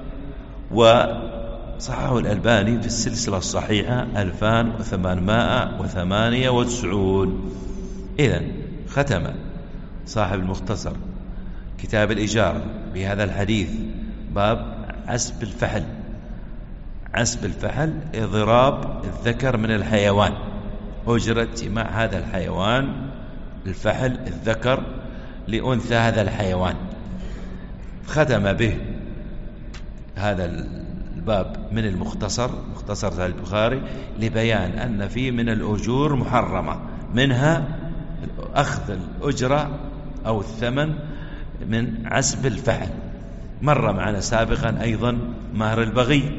وصححه الألباني في السلسلة الصحيحة ألفين وثمانمائة وثمانية وتسعين. إذن ختم صاحب المختصر كتاب الإجارة بهذا الحديث باب عسب الفحل. عسب الفحل إضراب الذكر من الحيوان، أجرة جماع هذا الحيوان الفحل الذكر لأنثى هذا الحيوان. ختم به هذا الباب من المختصر مختصر البخاري لبيان أن فيه من الأجور محرمة، منها أخذ الأجرة أو الثمن من عسب الفحل. مر معنا سابقا أيضا مهر البغي،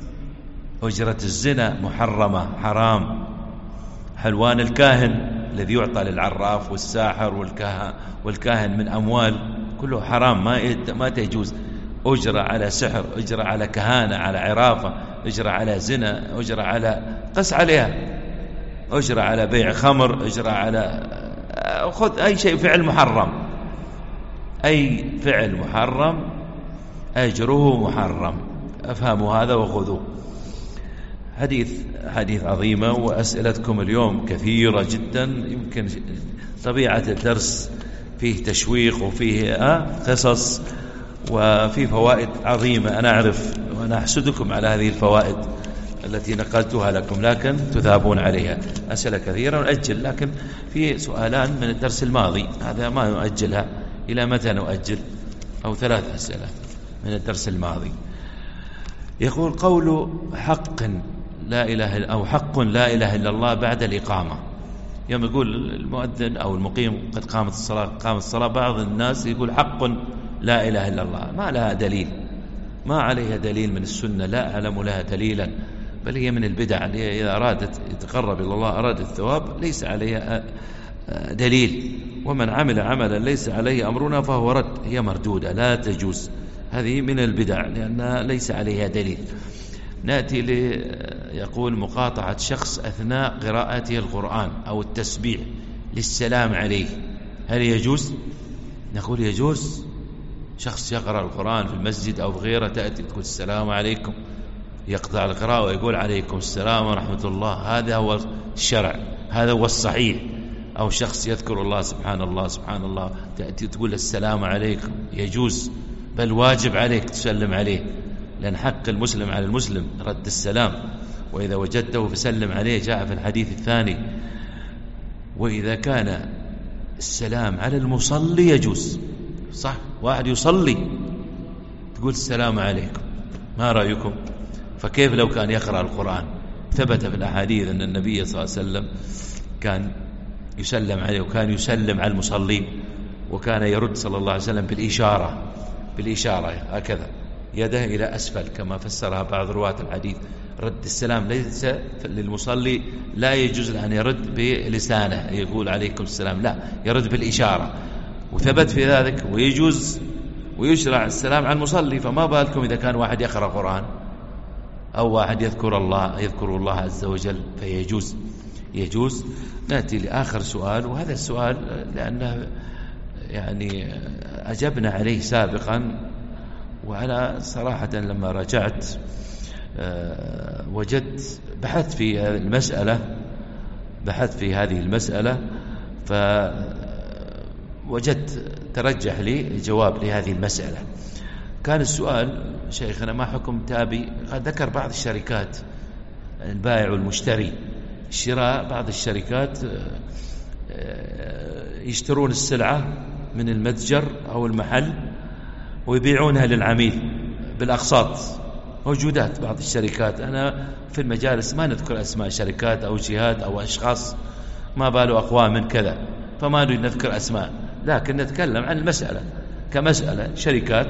أجرة الزنا محرمة حرام. حلوان الكاهن الذي يعطى للعراف والساحر والكاهن, والكاهن من أموال كله حرام، ما ما تجوز. أجرة على سحر، أجرة على كهانة، على عرافة، أجرة على زنا، أجرة على قس عليها، أجرة على بيع خمر، أجرة على خذ أي شيء فعل محرم، أي فعل محرم أجره محرم. أفهموا هذا وخذوه. حديث حديث عظيمة، وأسئلتكم اليوم كثيرة جدا. يمكن طبيعة الدرس فيه تشويق وفيه قصص وفيه فوائد عظيمة. أنا أعرف وأنا أحسدكم على هذه الفوائد التي نقلتها لكم، لكن تثابون عليها. أسئلة كثيرة ونأجل، لكن في سؤالان من الدرس الماضي هذا ما نؤجلها. إلى متى نؤجل؟ أو ثلاث أسئلة من الدرس الماضي. يقول قول حق لا إله أو حق لا إله إلا الله بعد الإقامة. يوم يقول المؤذن أو المقيم قد قامت الصلاة قامت الصلاة، بعض الناس يقول حق لا إله إلا الله، ما لها دليل، ما عليها دليل من السنة، لا أعلم لها دليلا، بل هي من البدع. إذا أرادت يتقرب إلى الله أراد الثواب ليس عليها دليل. ومن عمل عملا ليس عليه أمرنا فهو رد، هي مردودة لا تجوز. هذه من البدع لأنها ليس عليها دليل. نأتي ليقول مقاطعة شخص أثناء قراءته القرآن أو التسبيح للسلام عليه، هل يجوز؟ نقول يجوز. شخص يقرأ القرآن في المسجد أو غيره، تأتي تقول السلام عليكم، يقطع القراءة ويقول عليكم السلام ورحمة الله، هذا هو الشرع، هذا هو الصحيح. أو شخص يذكر الله سبحان الله سبحان الله، تأتي تقول السلام عليكم، يجوز، بل واجب عليك تسلم عليه، لأن حق المسلم على المسلم رد السلام، وإذا وجدته فسلم عليه، جاء في الحديث الثاني. وإذا كان السلام على المصلي يجوز، صح، واحد يصلي تقول السلام عليكم، ما رأيكم؟ فكيف لو كان يقرأ القرآن؟ ثبت في الأحاديث أن النبي صلى الله عليه وسلم كان يسلم عليه، وكان يسلم على المصلين، وكان يرد صلى الله عليه وسلم بالإشارة بالإشارة هكذا يده إلى أسفل كما فسرها بعض رواة الحديث. رد السلام ليس للمصلي، لا يجوز أن يرد بلسانه يقول عليكم السلام، لا، يرد بالإشارة، وثبت في ذلك، ويجوز ويشرع السلام على المصلي. فما بالكم إذا كان واحد يقرأ قرآن أو واحد يذكر الله يذكر الله عز وجل، فيجوز يجوز. نأتي لآخر سؤال، وهذا السؤال لأنه يعني أجبنا عليه سابقا، وأنا صراحة لما رجعت وجدت بحثت في هذه المسألة بحثت في هذه المسألة فوجدت ترجح لي الجواب لهذه المسألة. كان السؤال شيخنا ما حكم تابي؟ قد ذكر بعض الشركات البائع والمشتري شراء بعض الشركات يشترون السلعة من المتجر أو المحل ويبيعونها للعميل بالأقساط. موجودات بعض الشركات، أنا في المجالس ما نذكر أسماء شركات أو جهات أو أشخاص، ما باله أقوام من كذا، فما نريد نذكر أسماء، لكن نتكلم عن المسألة كمسألة. شركات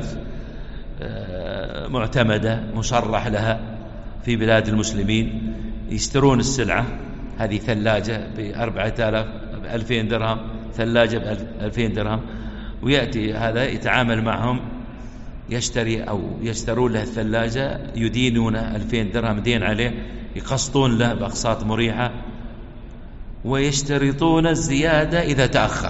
معتمدة مصرح لها في بلاد المسلمين يشترون السلعة، هذه ثلاجة بأربعة آلاف بألفين درهم، ثلاجة بألفين درهم، ويأتي هذا يتعامل معهم يشتري أو يشترون له الثلاجة، يدينون ألفين درهم دين عليه، يقسطون له بأقساط مريحة، ويشترطون الزيادة إذا تأخر.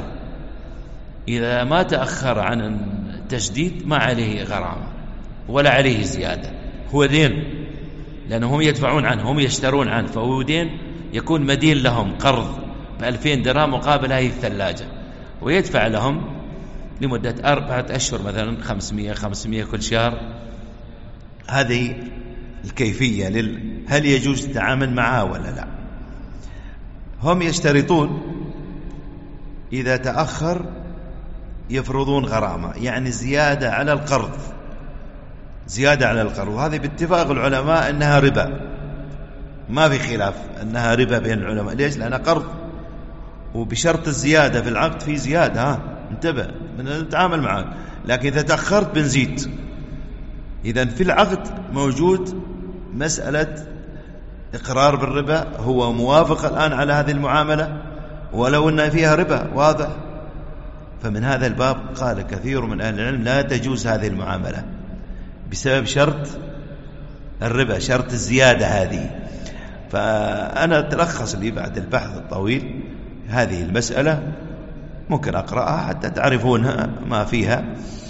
إذا ما تأخر عن التسديد ما عليه غرامة ولا عليه زيادة، هو دين لأنهم يدفعون عنه، هم يشترون عنه، فهو دين يكون مدين لهم قرض بألفين درهم مقابل هذه الثلاجة، ويدفع لهم لمدة أربعة أشهر مثلا خمسمية خمسمية كل شهر. هذه الكيفية لل... هل يجوز التعامل معها ولا لا؟ هم يشترطون إذا تأخر يفرضون غرامة، يعني زيادة على القرض، زيادة على القرض، وهذه باتفاق العلماء أنها ربا، ما في خلاف أنها ربا بين العلماء. ليش؟ لأنها قرض، وبشرط الزيادة في العقد في زيادة، ها انتبه نتعامل معه، لكن إذا تأخرت بنزيد. إذن في العقد موجود مسألة إقرار بالربا، هو موافق الآن على هذه المعاملة ولو أن فيها ربا واضح. فمن هذا الباب قال كثير من أهل العلم لا تجوز هذه المعاملة بسبب شرط الربا، شرط الزيادة هذه. فأنا تلخص لي بعد البحث الطويل هذه المسألة، ممكن أقرأها حتى تعرفونها ما فيها.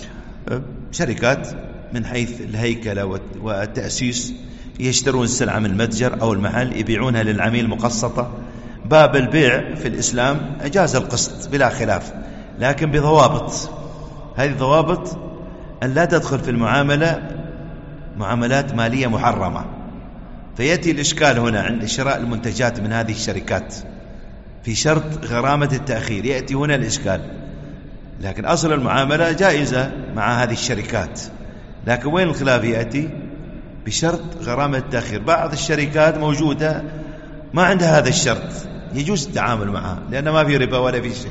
شركات من حيث الهيكلة والتأسيس يشترون السلعة من المتجر أو المحل يبيعونها للعميل مقسطة. باب البيع في الإسلام أجاز القسط بلا خلاف، لكن بضوابط. هذه ضوابط أن لا تدخل في المعاملة معاملات مالية محرمة. فيأتي الإشكال هنا عند شراء المنتجات من هذه الشركات في شرط غرامة التأخير، يأتي هنا الإشكال. لكن أصل المعاملة جائزة مع هذه الشركات، لكن وين الخلاف؟ يأتي بشرط غرامة التأخير. بعض الشركات موجودة ما عندها هذا الشرط، يجوز التعامل معها لأن ما في ربا ولا في شيء.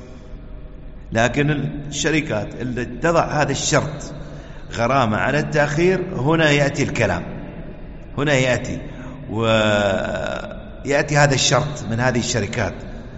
لكن الشركات اللي تضع هذا الشرط غرامة على التأخير، هنا يأتي الكلام، هنا يأتي ويأتي هذا الشرط من هذه الشركات.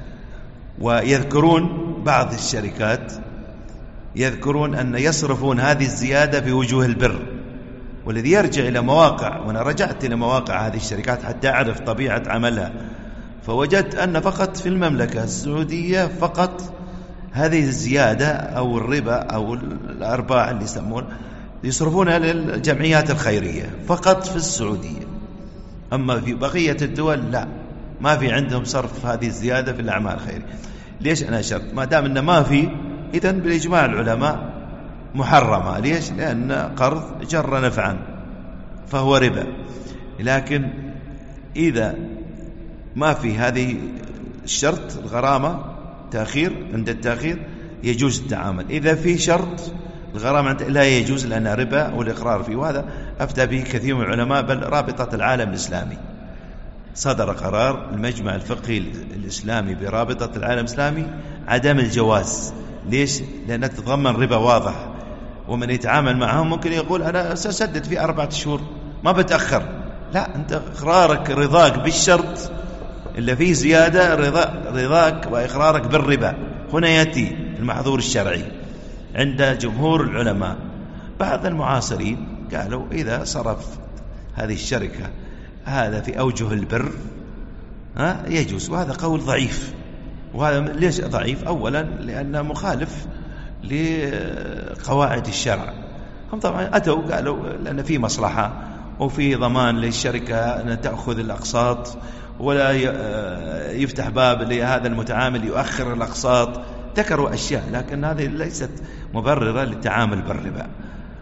ويذكرون بعض الشركات يذكرون أن يصرفون هذه الزيادة في وجوه البر، والذي يرجع إلى مواقع، وأنا رجعت إلى مواقع هذه الشركات حتى أعرف طبيعة عملها، فوجدت أن فقط في المملكة السعودية فقط هذه الزيادة أو الربا أو الأرباح اللي يسمون يصرفونها للجمعيات الخيرية فقط في السعودية. أما في بقية الدول لا، ما في عندهم صرف هذه الزيادة في الأعمال الخيرية. ليش أنا شرط؟ ما دام أنه ما في، إذن بالإجماع العلماء محرمة. ليش؟ لأن قرض جر نفعا فهو ربا. لكن إذا ما في هذه الشرط الغرامة تأخير، عند التأخير يجوز التعامل. إذا في شرط الغرامة لا يجوز لأنها ربا والإقرار فيه، وهذا أفتى به كثير من العلماء، بل رابطة العالم الإسلامي صدر قرار المجمع الفقهي الإسلامي برابطة العالم الإسلامي عدم الجواز. ليش؟ لأنها تتضمن ربا واضح، ومن يتعامل معهم ممكن يقول أنا سأسدد في أربعة شهور ما بتأخر. لا، أنت إقرارك رضاك بالشرط اللي فيه زيادة، رضا رضاك وإقرارك بالربا. هنا يأتي المحظور الشرعي عند جمهور العلماء. بعض المعاصرين قالوا إذا صرف هذه الشركة هذا في أوجه البر ها يجوز، وهذا قول ضعيف. وهذا ليش ضعيف؟ أولا لأنه مخالف لقواعد الشرع. هم طبعا أتوا قالوا لأن في مصلحة وفي ضمان للشركة أن تأخذ الأقساط ولا يفتح باب لهذا المتعامل يؤخر الأقساط. ذكروا أشياء، لكن هذه ليست مبررة للتعامل بالربا.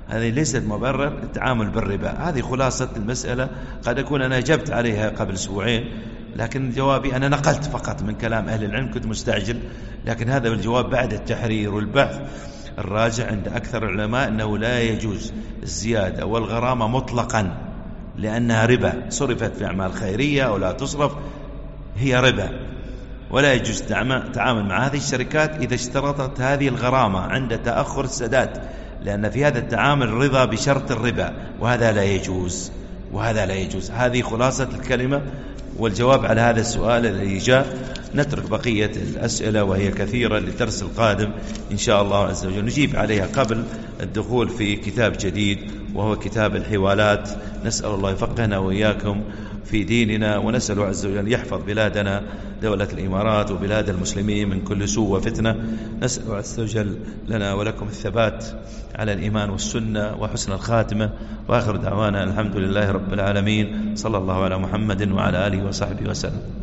هذه ليست مبرر التعامل بالربا. هذه خلاصة المسألة. قد أكون أنا أجبت عليها قبل أسبوعين، لكن جوابي أنا نقلت فقط من كلام أهل العلم، كنت مستعجل، لكن هذا الجواب بعد التحرير والبحث الراجع عند أكثر العلماء أنه لا يجوز الزيادة والغرامة مطلقا، لأنها ربا صرفت في أعمال خيرية أو لا تصرف هي ربا، ولا يجوز التعامل مع هذه الشركات إذا اشترطت هذه الغرامة عند تأخر السداد، لأن في هذا التعامل رضا بشرط الربا، وهذا لا يجوز وهذا لا يجوز. هذه خلاصة الكلمة والجواب على هذا السؤال الذي جاء. نترك بقية الأسئلة وهي كثيرة للدرس القادم إن شاء الله عز وجل، نجيب عليها قبل الدخول في كتاب جديد وهو كتاب الحوالات. نسأل الله يفقهنا وإياكم في ديننا، ونسأل عز وجل يحفظ بلادنا دولة الإمارات وبلاد المسلمين من كل سوء وفتنة. نسأل عز وجل لنا ولكم الثبات على الإيمان والسنة وحسن الخاتمة، وآخر دعوانا الحمد لله رب العالمين، صلى الله على محمد وعلى آله وصحبه وسلم.